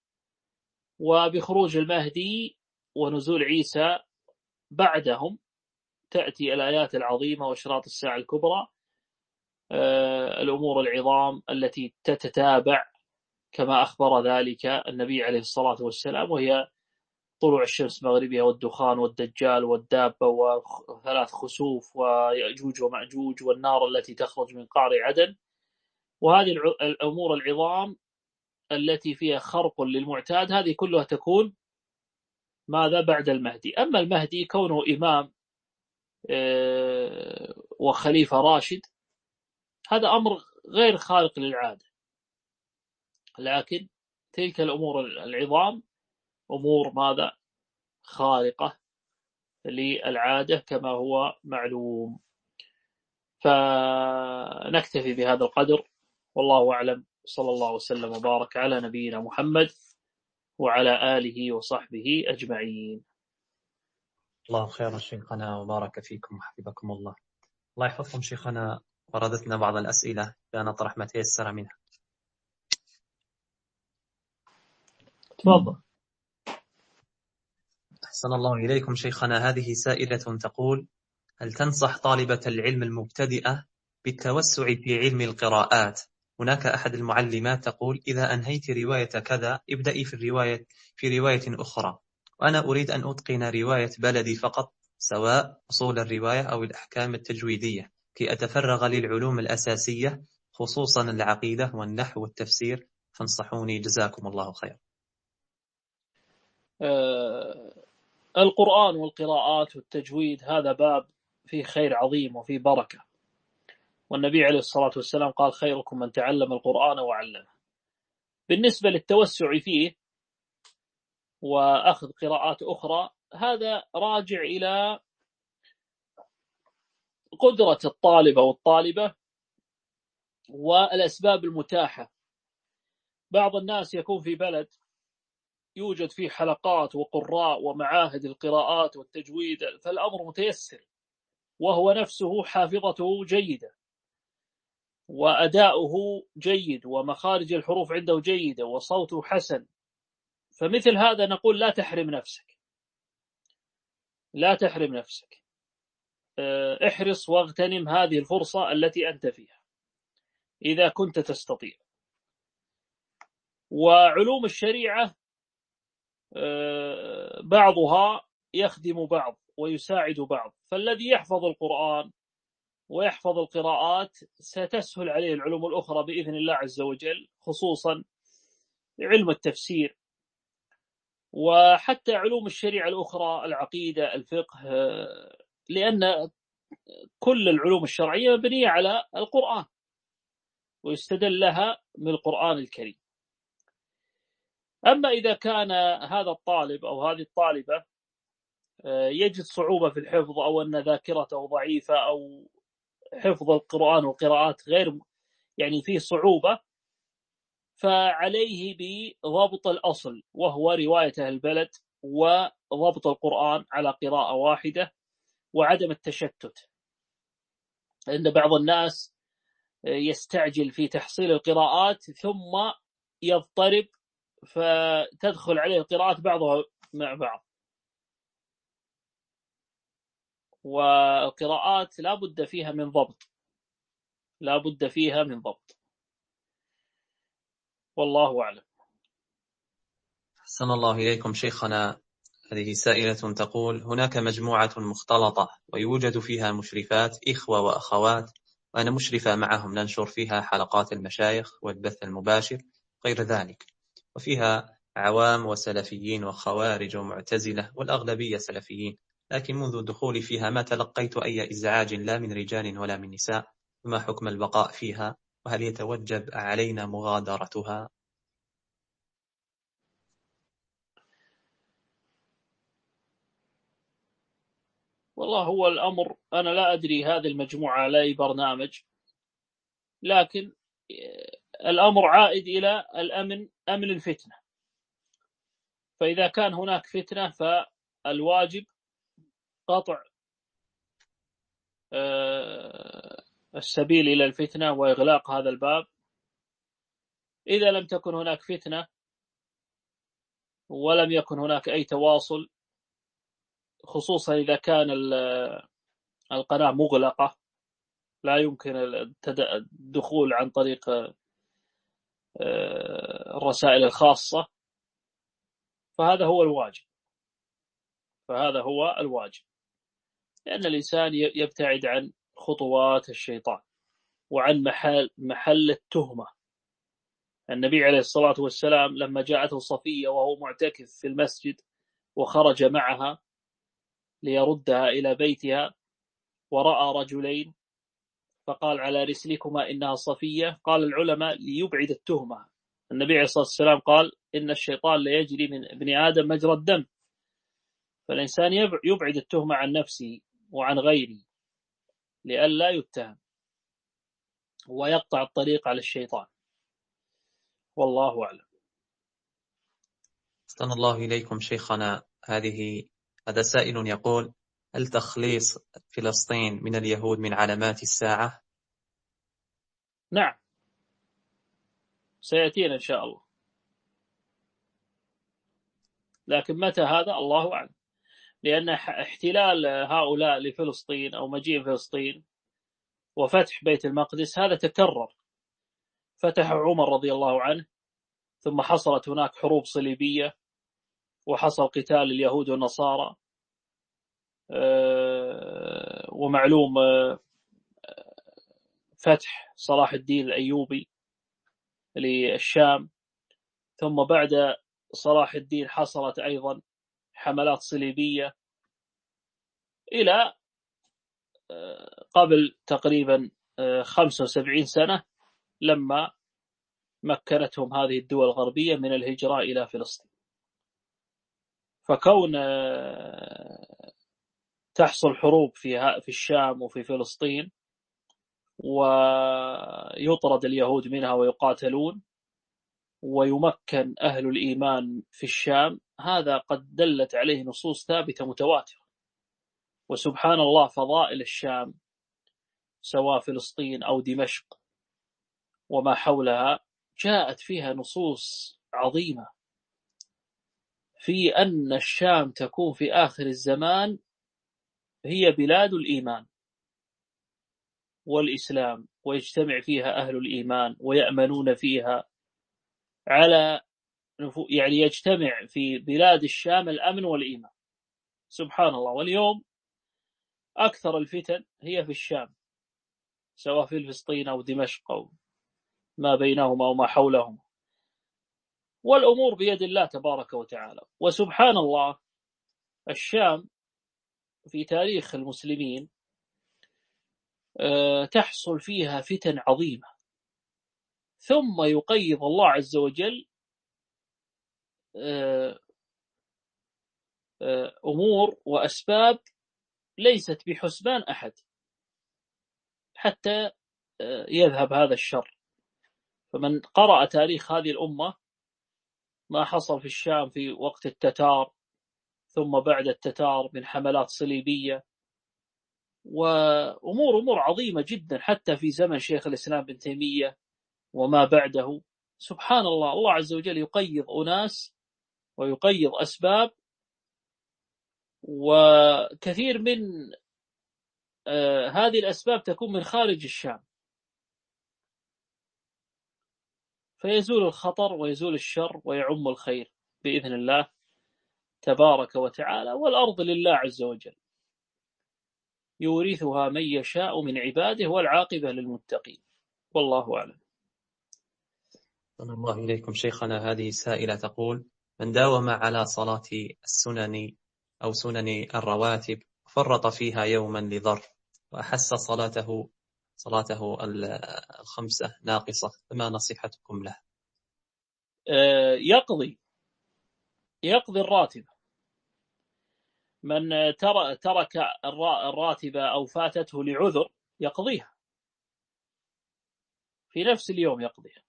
A: وبخروج المهدي ونزول عيسى بعدهم تأتي الآيات العظيمة وأشراط الساعة الكبرى، الأمور العظام التي تتتابع كما أخبر ذلك النبي عليه الصلاة والسلام، وهي طلوع الشمس مغربها، والدخان، والدجال، والدابة، وثلاث خسوف، ويأجوج ومأجوج، والنار التي تخرج من قعر عدن. وهذه الأمور العظام التي فيها خرق للمعتاد هذه كلها تكون ماذا؟ بعد المهدي. أما المهدي كونه إمام وخليفة راشد هذا أمر غير خارق للعادة، لكن تلك الأمور العظام أمور ماذا؟ خارقة للعادة كما هو معلوم. فنكتفي بهذا القدر، والله أعلم، صلى الله وسلم وبارك على نبينا محمد وعلى آله وصحبه أجمعين.
B: الله خير شيخنا وبارك فيكم وحفظكم الله. الله يحفظكم شيخنا. وردتنا بعض الأسئلة لنطرح ما تيسر منها.
A: تفضل.
B: أحسن الله إليكم شيخنا. هذه سائلة تقول: هل تنصح طالبة العلم المبتدئة بالتوسع في علم القراءات؟ هناك أحد المعلمات تقول: إذا أنهيت رواية كذا ابدأي في الرواية في رواية أخرى، وأنا أريد أن أتقن رواية بلدي فقط، سواء أصول الرواية أو الأحكام التجويدية، كي أتفرغ للعلوم الأساسية خصوصا العقيدة والنحو والتفسير، فانصحوني جزاكم الله خير.
A: آه القرآن والقراءات والتجويد هذا باب فيه خير عظيم وفيه بركة، والنبي عليه الصلاة والسلام قال خيركم من تعلم القرآن وعلمه. بالنسبة للتوسع فيه وأخذ قراءات أخرى، هذا راجع إلى قدرة الطالب أو الطالبة والأسباب المتاحة. بعض الناس يكون في بلد يوجد فيه حلقات وقراء ومعاهد القراءات والتجويد، فالأمر متيسر، وهو نفسه حافظته جيدة وأداؤه جيد ومخارج الحروف عنده جيدة وصوته حسن، فمثل هذا نقول لا تحرم نفسك، لا تحرم نفسك، احرص واغتنم هذه الفرصة التي أنت فيها إذا كنت تستطيع. وعلوم الشريعة بعضها يخدم بعض ويساعد بعض، فالذي يحفظ القرآن ويحفظ القراءات ستسهل عليه العلوم الأخرى بإذن الله عز وجل، خصوصا علم التفسير وحتى علوم الشريعة الأخرى، العقيدة، الفقه، لأن كل العلوم الشرعية مبنية على القرآن ويستدل لها من القرآن الكريم. أما إذا كان هذا الطالب أو هذه الطالبة يجد صعوبة في الحفظ أو أن ذاكرته ضعيفة أو حفظ القرآن والقراءات غير يعني فيه صعوبة، فعليه بضبط الأصل وهو رواية أهل البلد وضبط القرآن على قراءة واحدة وعدم التشتت، لأن بعض الناس يستعجل في تحصيل القراءات ثم يضطرب فتدخل عليه القراءات بعضها مع بعض، والقراءات لا بد فيها من ضبط، لا بد فيها من ضبط، والله أعلم.
B: أحسن الله إليكم شيخنا. هذه سائلة تقول: هناك مجموعة مختلطة ويوجد فيها مشرفات إخوة وأخوات، وأنا مشرفة معهم، ننشر فيها حلقات المشايخ والبث المباشر غير ذلك، وفيها عوام وسلفيين وخوارج ومعتزلة، والأغلبية سلفيين، لكن منذ دخولي فيها ما تلقيت أي إزعاج لا من رجال ولا من نساء، فما حكم البقاء فيها؟ وهل يتوجب علينا مغادرتها؟
A: والله هو الأمر أنا لا أدري هذه المجموعة على أي برنامج، لكن الأمر عائد إلى الأمن، أمن الفتنة، فإذا كان هناك فتنة فالواجب قطع السبيل إلى الفتنة وإغلاق هذا الباب. إذا لم تكن هناك فتنة ولم يكن هناك أي تواصل، خصوصا إذا كان القناة مغلقة لا يمكن الدخول عن طريق الرسائل الخاصة، فهذا هو الواجب، فهذا هو الواجب، لأن الإنسان يبتعد عن خطوات الشيطان وعن محل, محل التهمة. النبي عليه الصلاة والسلام لما جاءته صفية وهو معتكف في المسجد وخرج معها ليردها إلى بيتها ورأى رجلين فقال: على رسلكما إنها صفية. قال العلماء ليبعد التهمة. النبي عليه الصلاة والسلام قال: إن الشيطان ليجري من ابن آدم مجرى الدم، فالإنسان يبعد التهمة عن نفسه وعن غيره لئلا يتهم ويقطع الطريق على الشيطان، والله أعلم.
B: أحسن الله إليكم شيخنا. هذه هذا سائل يقول: هل تخليص فلسطين من اليهود من علامات الساعة؟
A: نعم، سيأتينا إن شاء الله، لكن متى هذا الله أعلم، لأن احتلال هؤلاء لفلسطين أو مجيء فلسطين وفتح بيت المقدس هذا تكرر، فتح عمر رضي الله عنه، ثم حصلت هناك حروب صليبية وحصل قتال اليهود والنصارى، ومعلوم فتح صلاح الدين الأيوبي للشام، ثم بعد صلاح الدين حصلت أيضا حملات صليبية إلى قبل تقريبا خمسة وسبعين سنة لما مكنتهم هذه الدول الغربية من الهجرة إلى فلسطين. فكون تحصل حروب في في الشام وفي فلسطين ويطرد اليهود منها ويقاتلون ويمكن أهل الإيمان في الشام، هذا قد دلت عليه نصوص ثابتة متواترة. وسبحان الله فضائل الشام سواء فلسطين أو دمشق وما حولها جاءت فيها نصوص عظيمة في أن الشام تكون في آخر الزمان هي بلاد الإيمان والإسلام، ويجتمع فيها أهل الإيمان ويأمنون فيها على يعني يجتمع في بلاد الشام الأمن والإيمان. سبحان الله. واليوم أكثر الفتن هي في الشام، سواء في فلسطين أو دمشق أو ما بينهما وما حولهما، والأمور بيد الله تبارك وتعالى. وسبحان الله الشام في تاريخ المسلمين تحصل فيها فتن عظيمة، ثم يقيض الله عز وجل أمور وأسباب ليست بحسبان أحد حتى يذهب هذا الشر. فمن قرأ تاريخ هذه الأمة ما حصل في الشام في وقت التتار، ثم بعد التتار من حملات صليبية وأمور أمور عظيمة جدا، حتى في زمن شيخ الإسلام بن تيمية وما بعده. سبحان الله، الله عز وجل يقيض أناس ويقيض أسباب، وكثير من آه هذه الأسباب تكون من خارج الشام، فيزول الخطر ويزول الشر ويعم الخير بإذن الله تبارك وتعالى. والأرض لله عز وجل يورثها من يشاء من عباده والعاقبة للمتقين، والله أعلم.
B: صلى الله إليكم شيخنا. هذه سائلة تقول: من داوم على صلاة السنن أو سنن الرواتب فرط فيها يوما لظرف وأحس صلاته صلاته الخمسة ناقصة، فما نصيحتكم له؟
A: يقضي يقضي الراتب. من ترك الراتبة أو فاتته لعذر يقضيها في نفس اليوم يقضيها،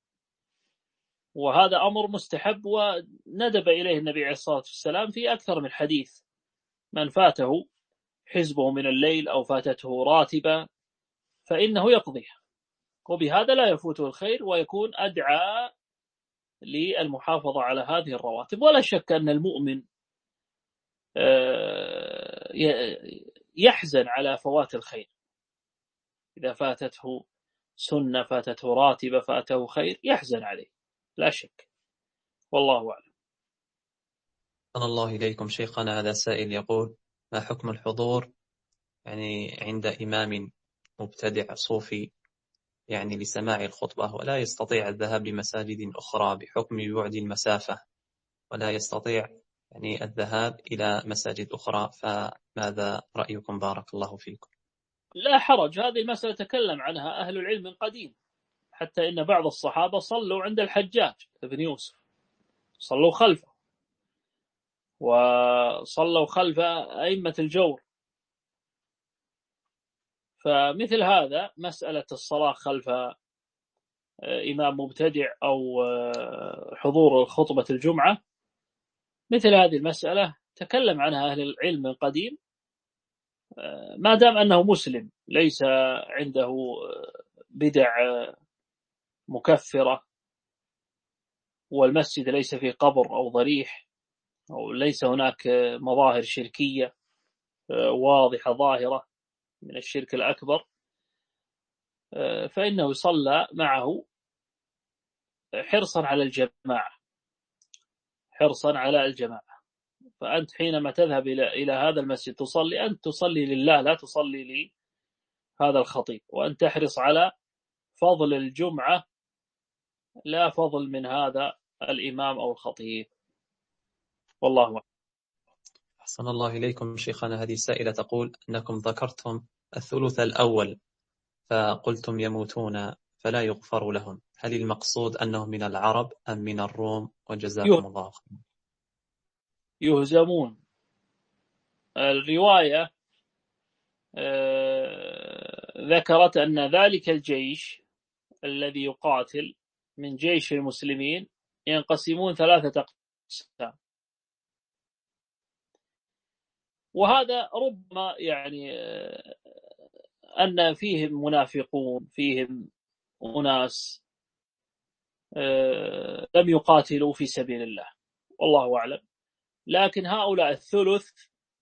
A: وهذا أمر مستحب وندب إليه النبي عليه الصلاة والسلام في أكثر من حديث. من فاته حزبه من الليل أو فاتته راتبة فإنه يقضيها، وبهذا لا يفوته الخير ويكون أدعى للمحافظة على هذه الرواتب. ولا شك أن المؤمن يحزن على فوات الخير، إذا فاتته سنة فاتته راتبة فاته خير يحزن عليه لا شك، والله أعلم.
B: صلى الله إليكم شيخنا. هذا سائل يقول: ما حكم الحضور يعني عند إمام مبتدع صوفي يعني لسماع الخطبة ولا يستطيع الذهاب لمساجد أخرى بحكم بعد المسافة، ولا يستطيع يعني الذهاب إلى مساجد أخرى، فماذا رأيكم بارك الله فيكم؟
A: لا حرج، هذه المسألة تكلم عنها أهل العلم من قديم، حتى إن بعض الصحابة صلوا عند الحجاج بن يوسف، صلوا خلفه، وصلوا خلف أئمة الجور. فمثل هذا مسألة الصلاة خلف إمام مبتدع أو حضور خطبة الجمعة، مثل هذه المسألة تكلم عنها أهل العلم من قديم، ما دام أنه مسلم ليس عنده بدع مكفرة، والمسجد ليس في قبر أو ضريح، أو ليس هناك مظاهر شركية واضحة ظاهرة من الشرك الأكبر، فإنه يصلى معه حرصا على الجماعة حرصا على الجماعة فأنت حينما تذهب إلى إلى هذا المسجد تصلي، أنت تصلي لله لا تصلي لهذا الخطيب، وأن تحرص على فضل الجمعة لا فضل من هذا الإمام أو الخطيب. والله أعلم.
B: أحسن الله إليكم شيخنا. هذه السائلة تقول أنكم ذكرتم الثلث الأول فقلتم يموتون فلا يغفر لهم، هل المقصود أنهم من العرب أم من الروم؟ وجزاكم الله خيرا.
A: يهزمون. الرواية ذكرت أن ذلك الجيش الذي يقاتل من جيش المسلمين ينقسمون ثلاثة أقسام، وهذا ربما يعني أن فيهم منافقون، فيهم أناس لم يقاتلوا في سبيل الله، والله أعلم. لكن هؤلاء الثلث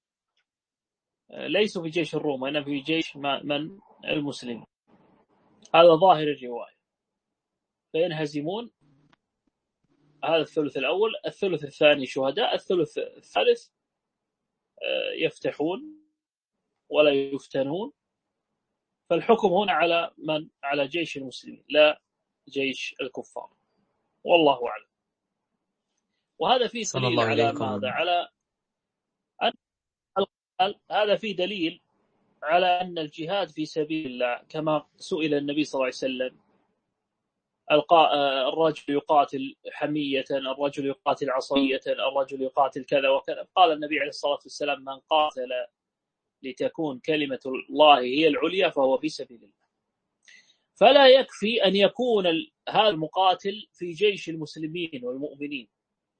A: ليسوا في جيش الروم وإنما في جيش من المسلمين، هذا ظاهر الرواية. فينهزمون. هذا الثلث الأول. الثلث الثاني شهداء. الثلث الثالث يفتحون ولا يفتنون. فالحكم هنا على من؟ على جيش المسلمين لا جيش الكفار، والله أعلم. وهذا فيه دليل على ماذا؟ على أن هذا فيه دليل على أن الجهاد في سبيل الله كما سئل النبي صلى الله عليه وسلم: الرجل يقاتل حمية، الرجل يقاتل عصبية، الرجل يقاتل كذا وكذا. قال النبي عليه الصلاة والسلام: من قاتل لتكون كلمة الله هي العليا فهو في سبيل الله. فلا يكفي أن يكون هذا المقاتل في جيش المسلمين والمؤمنين،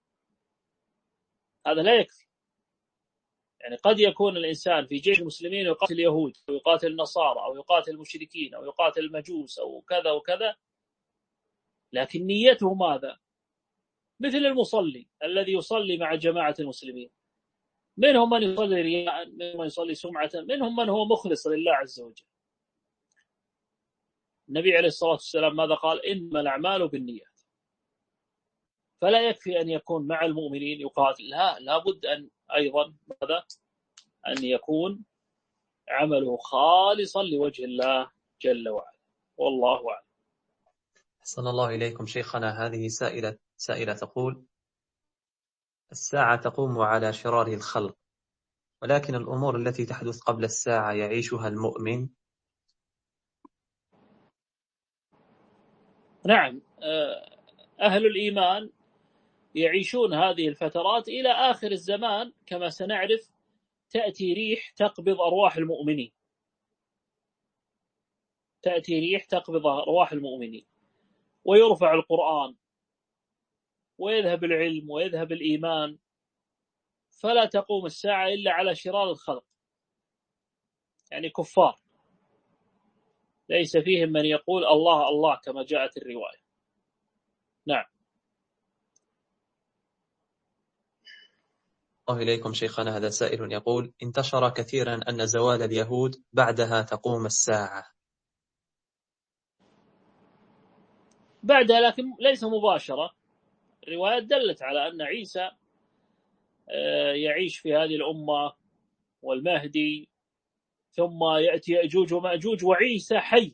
A: هذا لا يكفي. يعني قد يكون الإنسان في جيش المسلمين ويقاتل اليهود أو يقاتل النصارى أو يقاتل المشركين أو يقاتل المجوس أو كذا وكذا، لكن نيته ماذا؟ مثل المصلي الذي يصلي مع جماعة المسلمين، منهم من يصلي رياء، منهم من يصلي سمعة، منهم من هو مخلص لله عز وجل. النبي عليه الصلاة والسلام ماذا قال؟ إنما الأعمال بالنيات. فلا يكفي أن يكون مع المؤمنين يقاتل، لا، لابد أن أيضا ماذا؟ أن يكون عمله خالصا لوجه الله جل وعلا، والله أعلم.
B: أحسن الله إليكم شيخنا. هذه سائلة سائلة تقول: الساعة تقوم على شرار الخلق، ولكن الأمور التي تحدث قبل الساعة يعيشها المؤمن.
A: نعم، أهل الإيمان يعيشون هذه الفترات إلى آخر الزمان. كما سنعرف تأتي ريح تقبض أرواح المؤمنين، تأتي ريح تقبض أرواح المؤمنين، ويرفع القرآن ويذهب العلم ويذهب الإيمان، فلا تقوم الساعة إلا على شرار الخلق، يعني كفار ليس فيهم من يقول الله الله كما جاءت الرواية. نعم.
B: الله إليكم شيخنا. هذا سائل يقول: انتشر كثيرا أن زوال اليهود بعدها تقوم الساعة.
A: بعدها، لكن ليس مباشرة. الروايات دلت على أن عيسى يعيش في هذه الأمة والمهدي، ثم يأتي يأجوج ومأجوج وعيسى حي،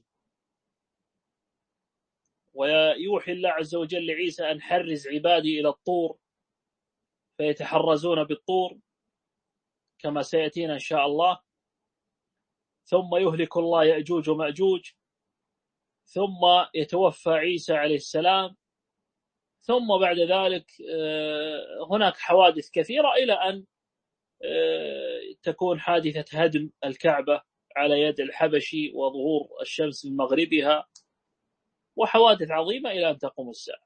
A: ويوحي الله عز وجل لعيسى أن حرز عبادي إلى الطور فيتحرزون بالطور كما سيأتينا إن شاء الله، ثم يهلك الله يأجوج ومأجوج، ثم يتوفى عيسى عليه السلام، ثم بعد ذلك هناك حوادث كثيرة إلى أن تكون حادثة هدم الكعبة على يد الحبشي وظهور الشمس من مغربها، وحوادث عظيمة إلى أن تقوم الساعة.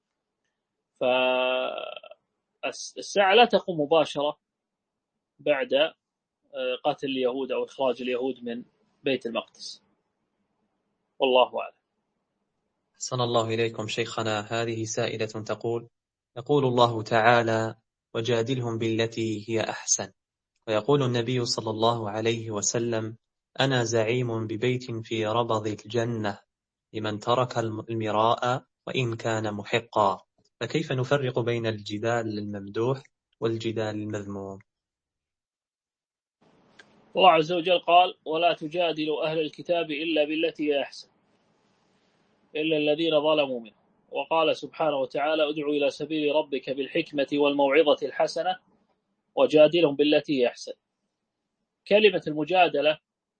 A: فالساعة لا تقوم مباشرة بعد قتل اليهود أو إخراج اليهود من بيت المقدس، والله أعلم.
B: أحسن الله إليكم شيخنا. هذه سائلة تقول: يقول الله تعالى: وجادلهم بالتي هي أحسن، ويقول النبي صلى الله عليه وسلم: أنا زعيم ببيت في ربض الجنة لمن ترك المراء وإن كان محقا. فكيف نفرق بين الجدال الممدوح والجدال المذموم.
A: الله عز وجل قال: ولا تجادلوا أهل الكتاب إلا بالتي هي أحسن إلا الذين ظلموا منهم. وقال سبحانه وتعالى: ادع إلى سبيل ربك بالحكمة والموعظة الحسنة وجادلهم بالتي هي أحسن. كلمة المجادلة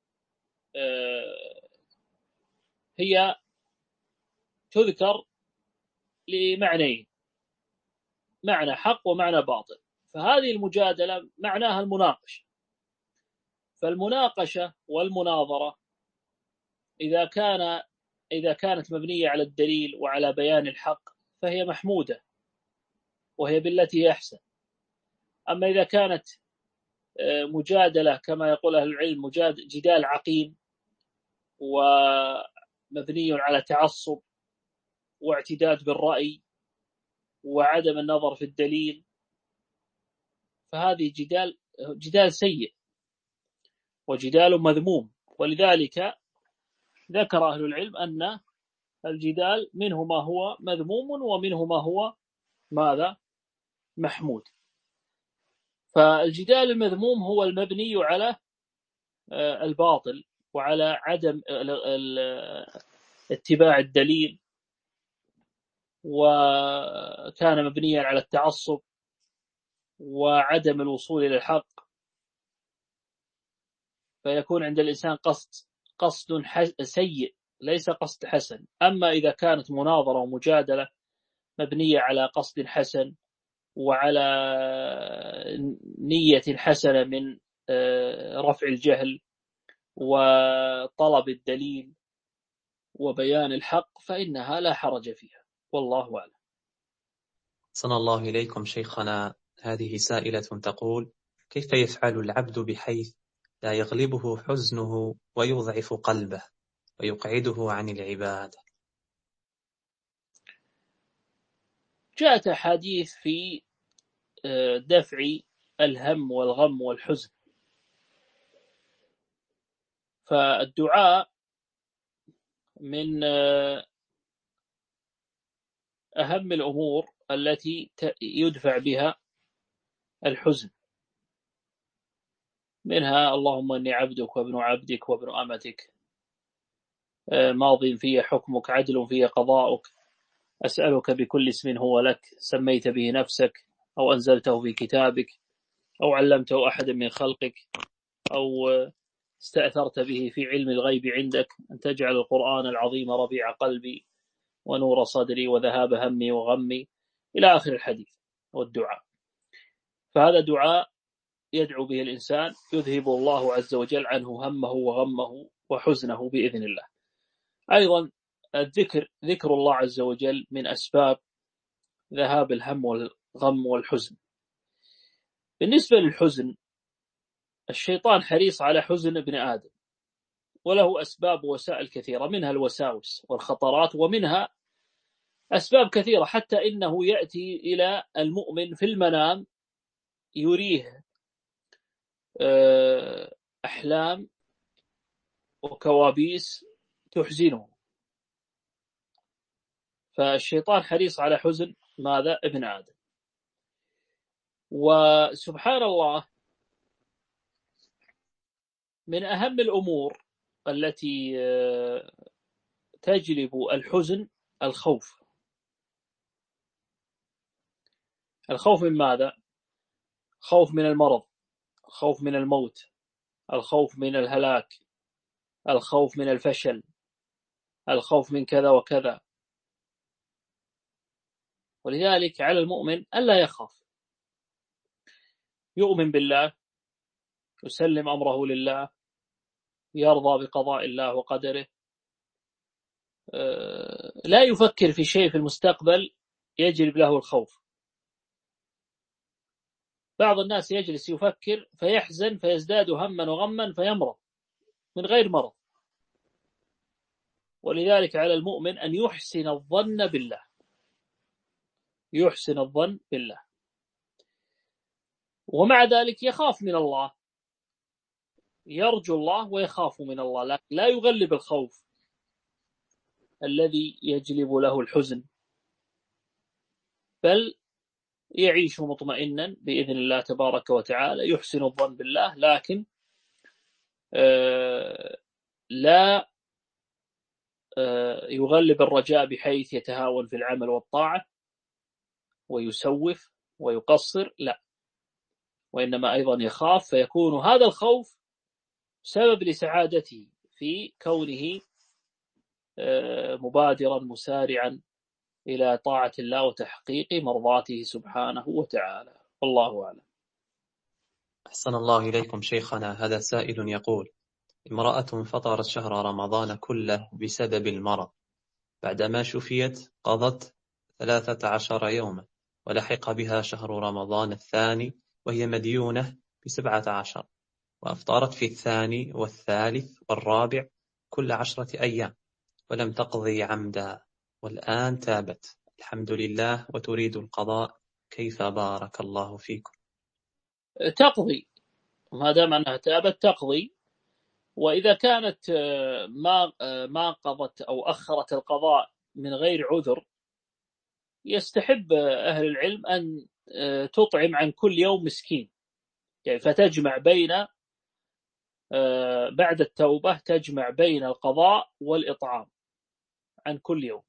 A: هي تذكر لمعنيين: معنى حق ومعنى باطل. فهذه المجادلة معناها المناقشة. فالمناقشة والمناظرة إذا كان إذا كانت مبنية على الدليل وعلى بيان الحق فهي محمودة وهي بالتي هي أحسن. أما إذا كانت مجادلة كما يقول أهل العلم جدال عقيم ومبني على تعصب واعتداد بالرأي وعدم النظر في الدليل، فهذه جدال جدال سيء وجدال مذموم. ولذلك ذكر أهل العلم أن الجدال منه ما هو مذموم ومنه ما هو ماذا؟ محمود. فالجدال المذموم هو المبني على الباطل وعلى عدم اتباع الدليل، وكان مبنيا على التعصب وعدم الوصول إلى الحق، فيكون عند الإنسان قصد قصد سيء ليس قصد حسن. أما إذا كانت مناظرة ومجادلة مبنية على قصد حسن وعلى نية حسنة من رفع الجهل وطلب الدليل وبيان الحق فإنها لا حرج فيها، والله أعلم.
B: صلى الله إليكم شيخنا. هذه سائلة تقول: كيف يفعل العبد بحيث لا يغلبه حزنه ويضعف قلبه ويقعده عن العبادة؟
A: جاءت أحاديث في دفع الهم والغم والحزن. فالدعاء من أهم الأمور التي يدفع بها الحزن، منها: اللهم إني عبدك وابن عبدك وابن أمتك، ماض في حكمك عدل في قضاؤك، أسألك بكل اسم هو لك سميت به نفسك أو أنزلته في كتابك أو علمته أحد من خلقك أو استأثرت به في علم الغيب عندك أن تجعل القرآن العظيم ربيع قلبي ونور صدري وذهاب همي وغمي، إلى آخر الحديث والدعاء. فهذا دعاء يدعو به الإنسان يذهب الله عز وجل عنه همه وغمه وحزنه بإذن الله. أيضا الذكر ذكر الله عز وجل من أسباب ذهاب الهم والغم والحزن. بالنسبة للحزن، الشيطان حريص على حزن ابن آدم، وله أسباب ووسائل كثيرة، منها الوساوس والخطرات، ومنها أسباب كثيرة، حتى إنه يأتي إلى المؤمن في المنام يريه أحلام وكوابيس تحزنه. فالشيطان حريص على حزن ماذا؟ ابن آدم. وسبحان الله، من أهم الأمور التي تجلب الحزن الخوف. الخوف من ماذا؟ خوف من المرض، الخوف من الموت، الخوف من الهلاك، الخوف من الفشل، الخوف من كذا وكذا. ولذلك على المؤمن ألا يخاف، يؤمن بالله، يسلم أمره لله، يرضى بقضاء الله وقدره، لا يفكر في شيء في المستقبل يجلب له الخوف. بعض الناس يجلس يفكر فيحزن فيزداد هما وغما فيمرض من غير مرض. ولذلك على المؤمن أن يحسن الظن بالله، يحسن الظن بالله، ومع ذلك يخاف من الله، يرجو الله ويخاف من الله، لكن لا يغلب الخوف الذي يجلب له الحزن، بل يعيش مطمئنا بإذن الله تبارك وتعالى، يحسن الظن بالله، لكن لا يغلب الرجاء بحيث يتهاون في العمل والطاعة ويسوف ويقصر، لا، وإنما أيضا يخاف، فيكون هذا الخوف سبب لسعادته في كونه مبادرا مسارعا إلى طاعة الله وتحقيق مرضاته سبحانه وتعالى. والله أعلم.
B: أحسن الله إليكم شيخنا. هذا سائل يقول: امرأة فطرت شهر رمضان كله بسبب المرض، بعدما شفيت قضت ثلاثة عشر يوما، ولحق بها شهر رمضان الثاني وهي مديونة بسبعة عشر، وأفطرت في الثاني والثالث والرابع كل عشرة أيام، ولم تقضي عمدا، والآن تابت الحمد لله وتريد القضاء، كيف بارك الله فيكم؟
A: تقضي ما دام أنها تابت تقضي، وإذا كانت ما ما قضت أو أخرت القضاء من غير عذر، يستحب أهل العلم أن تطعم عن كل يوم مسكين، يعني فتجمع بين بعد التوبة تجمع بين القضاء والإطعام عن كل يوم.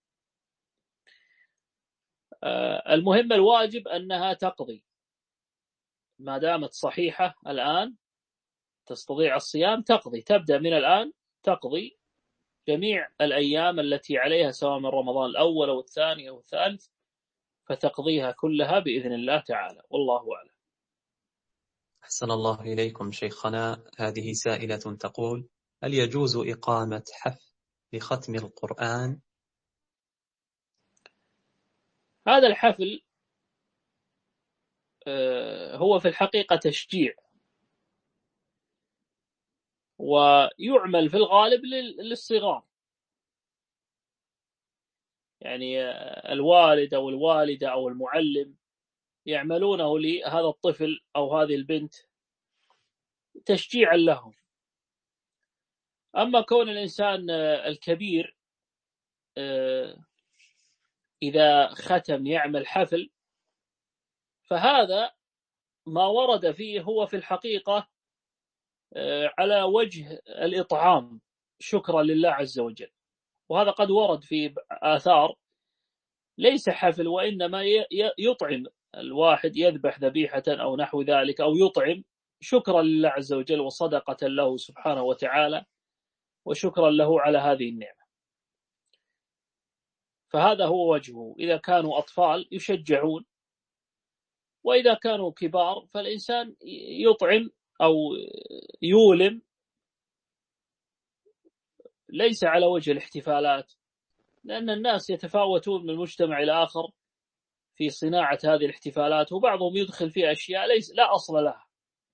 A: المهم الواجب أنها تقضي ما دامت صحيحة الآن تستطيع الصيام، تقضي، تبدأ من الآن تقضي جميع الأيام التي عليها سواء من رمضان الأول أو الثاني أو الثالث، فتقضيها كلها بإذن الله تعالى. والله أعلم.
B: أحسن الله إليكم شيخنا. هذه سائلة تقول: هل يجوز إقامة حفل لختم القرآن؟
A: هذا الحفل هو في الحقيقة تشجيع، ويعمل في الغالب للصغار، يعني الوالد أو الوالدة أو المعلم يعملونه لهذا الطفل أو هذه البنت تشجيعا لهم. أما كون الإنسان الكبير إذا ختم يعمل حفل، فهذا ما ورد فيه هو في الحقيقة على وجه الإطعام شكرا لله عز وجل، وهذا قد ورد في آثار ليس حفل، وإنما يطعم الواحد، يذبح ذبيحة أو نحو ذلك، أو يطعم شكرا لله عز وجل وصدقة له سبحانه وتعالى وشكرا له على هذه النعمة. فهذا هو وجهه. إذا كانوا أطفال يشجعون، وإذا كانوا كبار فالإنسان يطعم أو يولم، ليس على وجه الاحتفالات، لأن الناس يتفاوتون من مجتمع إلى آخر في صناعة هذه الاحتفالات، وبعضهم يدخل فيها أشياء ليس لا أصل لها.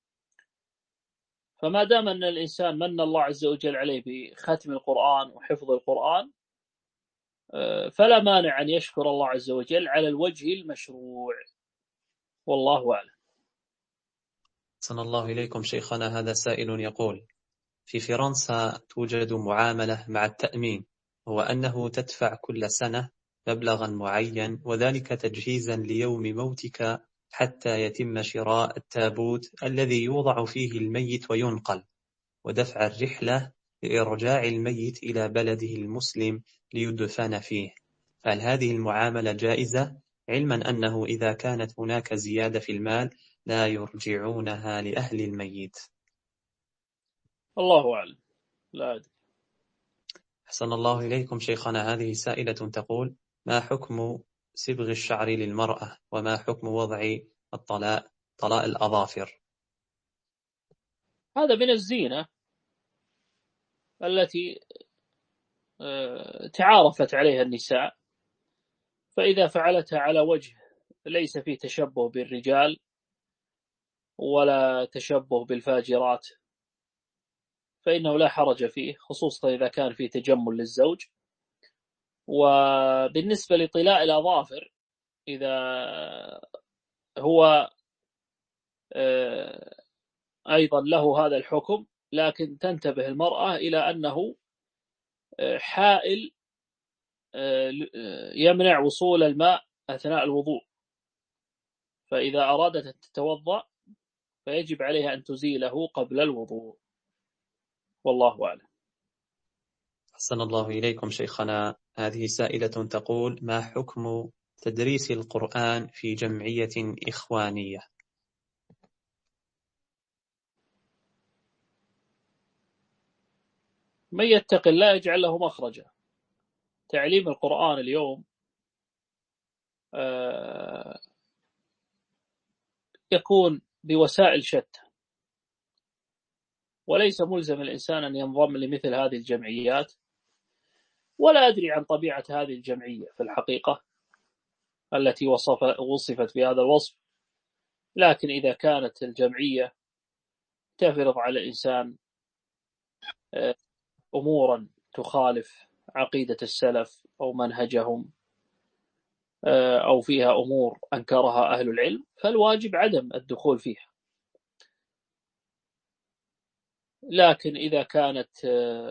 A: فما دام أن الإنسان من الله عز وجل عليه بختم القرآن وحفظ القرآن، فلا مانع أن يشكر الله عز وجل على الوجه المشروع. والله أعلم.
B: أحسن الله إليكم شيخنا. هذا سائل يقول: في فرنسا توجد معاملة مع التأمين، هو أنه تدفع كل سنة مبلغا معين، وذلك تجهيزا ليوم موتك حتى يتم شراء التابوت الذي يوضع فيه الميت وينقل، ودفع الرحلة لإرجاع الميت إلى بلده المسلم ليدفن فيه. فهل هذه المعاملة جائزة، علما أنه إذا كانت هناك زيادة في المال لا يرجعونها لأهل الميت؟
A: الله أعلم، لا أدري.
B: أحسن الله إليكم شيخنا. هذه سائلة تقول: ما حكم صبغ الشعر للمرأة، وما حكم وضع الطلاء طلاء الأظافر؟
A: هذا من الزينة التي تعارفت عليها النساء، فإذا فعلتها على وجه ليس فيه تشبه بالرجال ولا تشبه بالفاجرات فإنه لا حرج فيه، خصوصا إذا كان فيه تجمل للزوج. وبالنسبة لطلاء الأظافر، إذا هو أيضا له هذا الحكم، لكن تنتبه المرأة إلى أنه حائل يمنع وصول الماء أثناء الوضوء، فإذا أرادت أن تتوضأ فيجب عليها أن تزيله قبل الوضوء، والله أعلم.
B: أحسن الله إليكم شيخنا. هذه سائلة تقول: ما حكم تدريس القرآن في جمعية إخوانية؟
A: من يتق الله يجعل له مخرجا. تعليم القرآن اليوم يكون بوسائل شتى، وليس ملزم الإنسان أن ينضم لمثل هذه الجمعيات، ولا أدري عن طبيعة هذه الجمعية في الحقيقة التي وصف وصفت بهذا الوصف، لكن إذا كانت الجمعية تفرض على الإنسان أمورا تخالف عقيدة السلف أو منهجهم أو فيها أمور أنكرها أهل العلم، فالواجب عدم الدخول فيها. لكن إذا كانت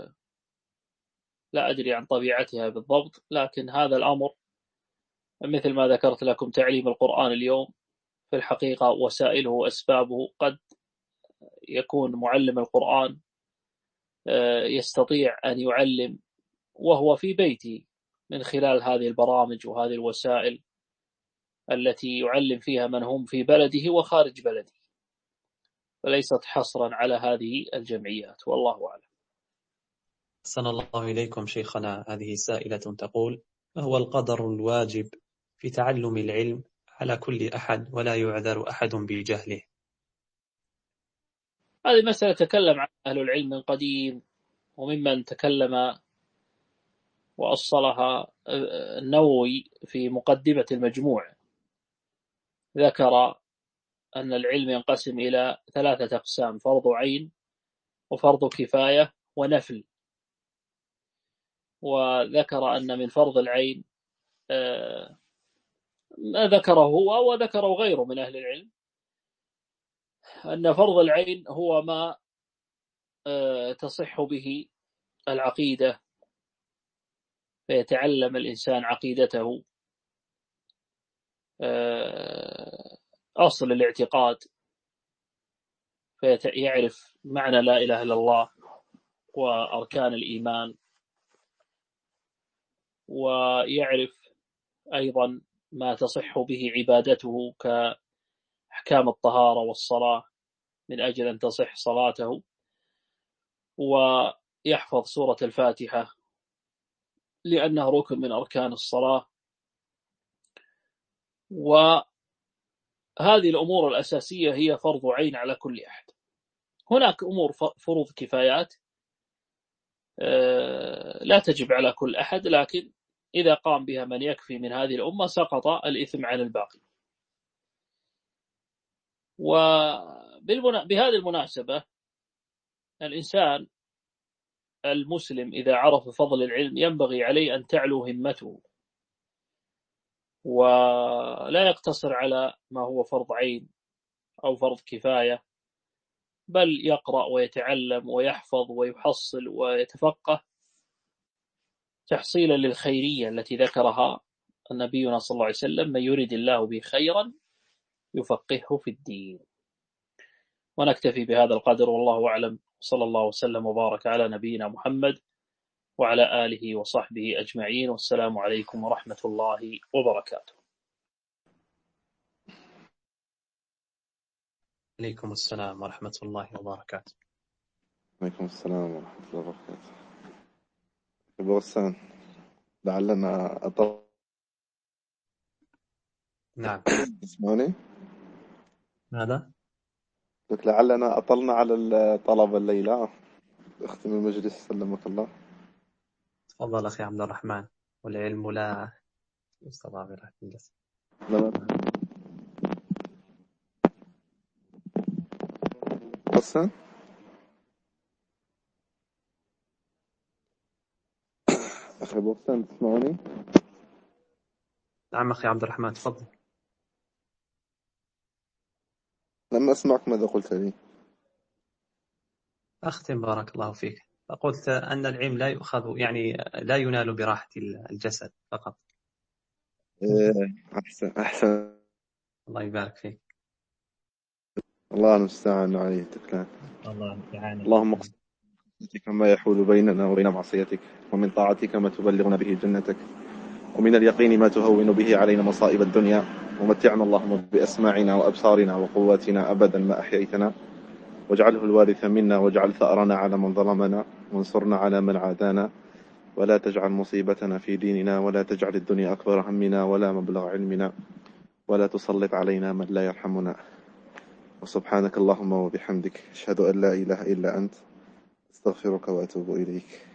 A: لا أدري عن طبيعتها بالضبط، لكن هذا الأمر مثل ما ذكرت لكم، تعليم القرآن اليوم في الحقيقة وسائله وأسبابه قد يكون معلم القرآن يستطيع أن يعلم وهو في بيته من خلال هذه البرامج وهذه الوسائل التي يعلم فيها من هم في بلده وخارج بلده، وليست حصرا على هذه الجمعيات، والله أعلم.
B: أحسن الله إليكم شيخنا. هذه سائلة تقول: ما هو القدر الواجب في تعلم العلم على كل أحد ولا يعذر أحد بجهله؟
A: هذه مسألة تكلم عنها أهل العلم من قديم، وممن تكلم وأصلها النووي في مقدمة المجموع، ذكر أن العلم ينقسم إلى ثلاثة أقسام: فرض عين وفرض كفاية ونفل. وذكر أن من فرض العين ما ذكره هو وذكره غيره من أهل العلم، أن فرض العين هو ما تصح به العقيدة، فيتعلم الإنسان عقيدته، أصل الاعتقاد، فيعرف معنى لا إله إلا الله وأركان الإيمان، ويعرف أيضا ما تصح به عبادته كأحكام الطهارة والصلاة من أجل أن تصح صلاته، ويحفظ سورة الفاتحة لأنها ركن من أركان الصلاة. وهذه الأمور الأساسية هي فرض عين على كل أحد. هناك أمور فروض كفايات لا تجب على كل أحد، لكن إذا قام بها من يكفي من هذه الأمة سقط الإثم عن الباقي. وبهذه المناسبة الإنسان المسلم إذا عرف فضل العلم ينبغي عليه أن تعلو همته، ولا يقتصر على ما هو فرض عين أو فرض كفاية، بل يقرأ ويتعلم ويحفظ ويحصل ويتفقه تحصيلا للخيرية التي ذكرها النبي صلى الله عليه وسلم: من يريد الله به خيرا يفقهه في الدين. ونكتفي بهذا القدر، والله أعلم، صلى الله وسلم وبارك على نبينا محمد وعلى آله وصحبه أجمعين، والسلام عليكم ورحمة الله وبركاته.
B: عليكم السلام ورحمة الله وبركاته.
C: عليكم السلام ورحمة الله وبركاته. أبو غسان، لعلنا أطل.
B: نعم.
C: تسمعني؟
B: ماذا؟
C: لك لعلنا أطلنا على الطلبة الليلة. أختم المجلس سلمك الله.
B: تفضل أخي عبد الرحمن، والعلم لا يستطاع براحة الجسد.
C: غسان؟ أخي أبو غسان، تسمعني؟
B: نعم أخي عبد الرحمن، تفضل.
C: لم أسمعك ماذا قلت لي.
B: أختم بارك الله فيك. فقلت أن العلم لا يؤخذ، يعني لا ينال براحة الجسد فقط.
C: أحسن أحسن
B: الله يبارك فيك.
C: الله المستعان عليه التكلان.
D: الله يعاني.
C: اللهم اقسم بك ما يحول بيننا وبين معصيتك، ومن طاعتك ما تبلغنا به جنتك، ومن اليقين ما تهون به علينا مصائب الدنيا، ومتعنا اللهم بأسماعنا وأبصارنا وقواتنا أبدا ما أحييتنا، واجعله الوارث منا، واجعل ثأرنا على من ظلمنا، وانصرنا على من عادانا، ولا تجعل مصيبتنا في ديننا، ولا تجعل الدنيا أكبر همنا ولا مبلغ علمنا، ولا تسلط علينا من لا يرحمنا. وسبحانك اللهم وبحمدك، أشهد أن لا إله إلا أنت، أستغفرك وأتوب إليك.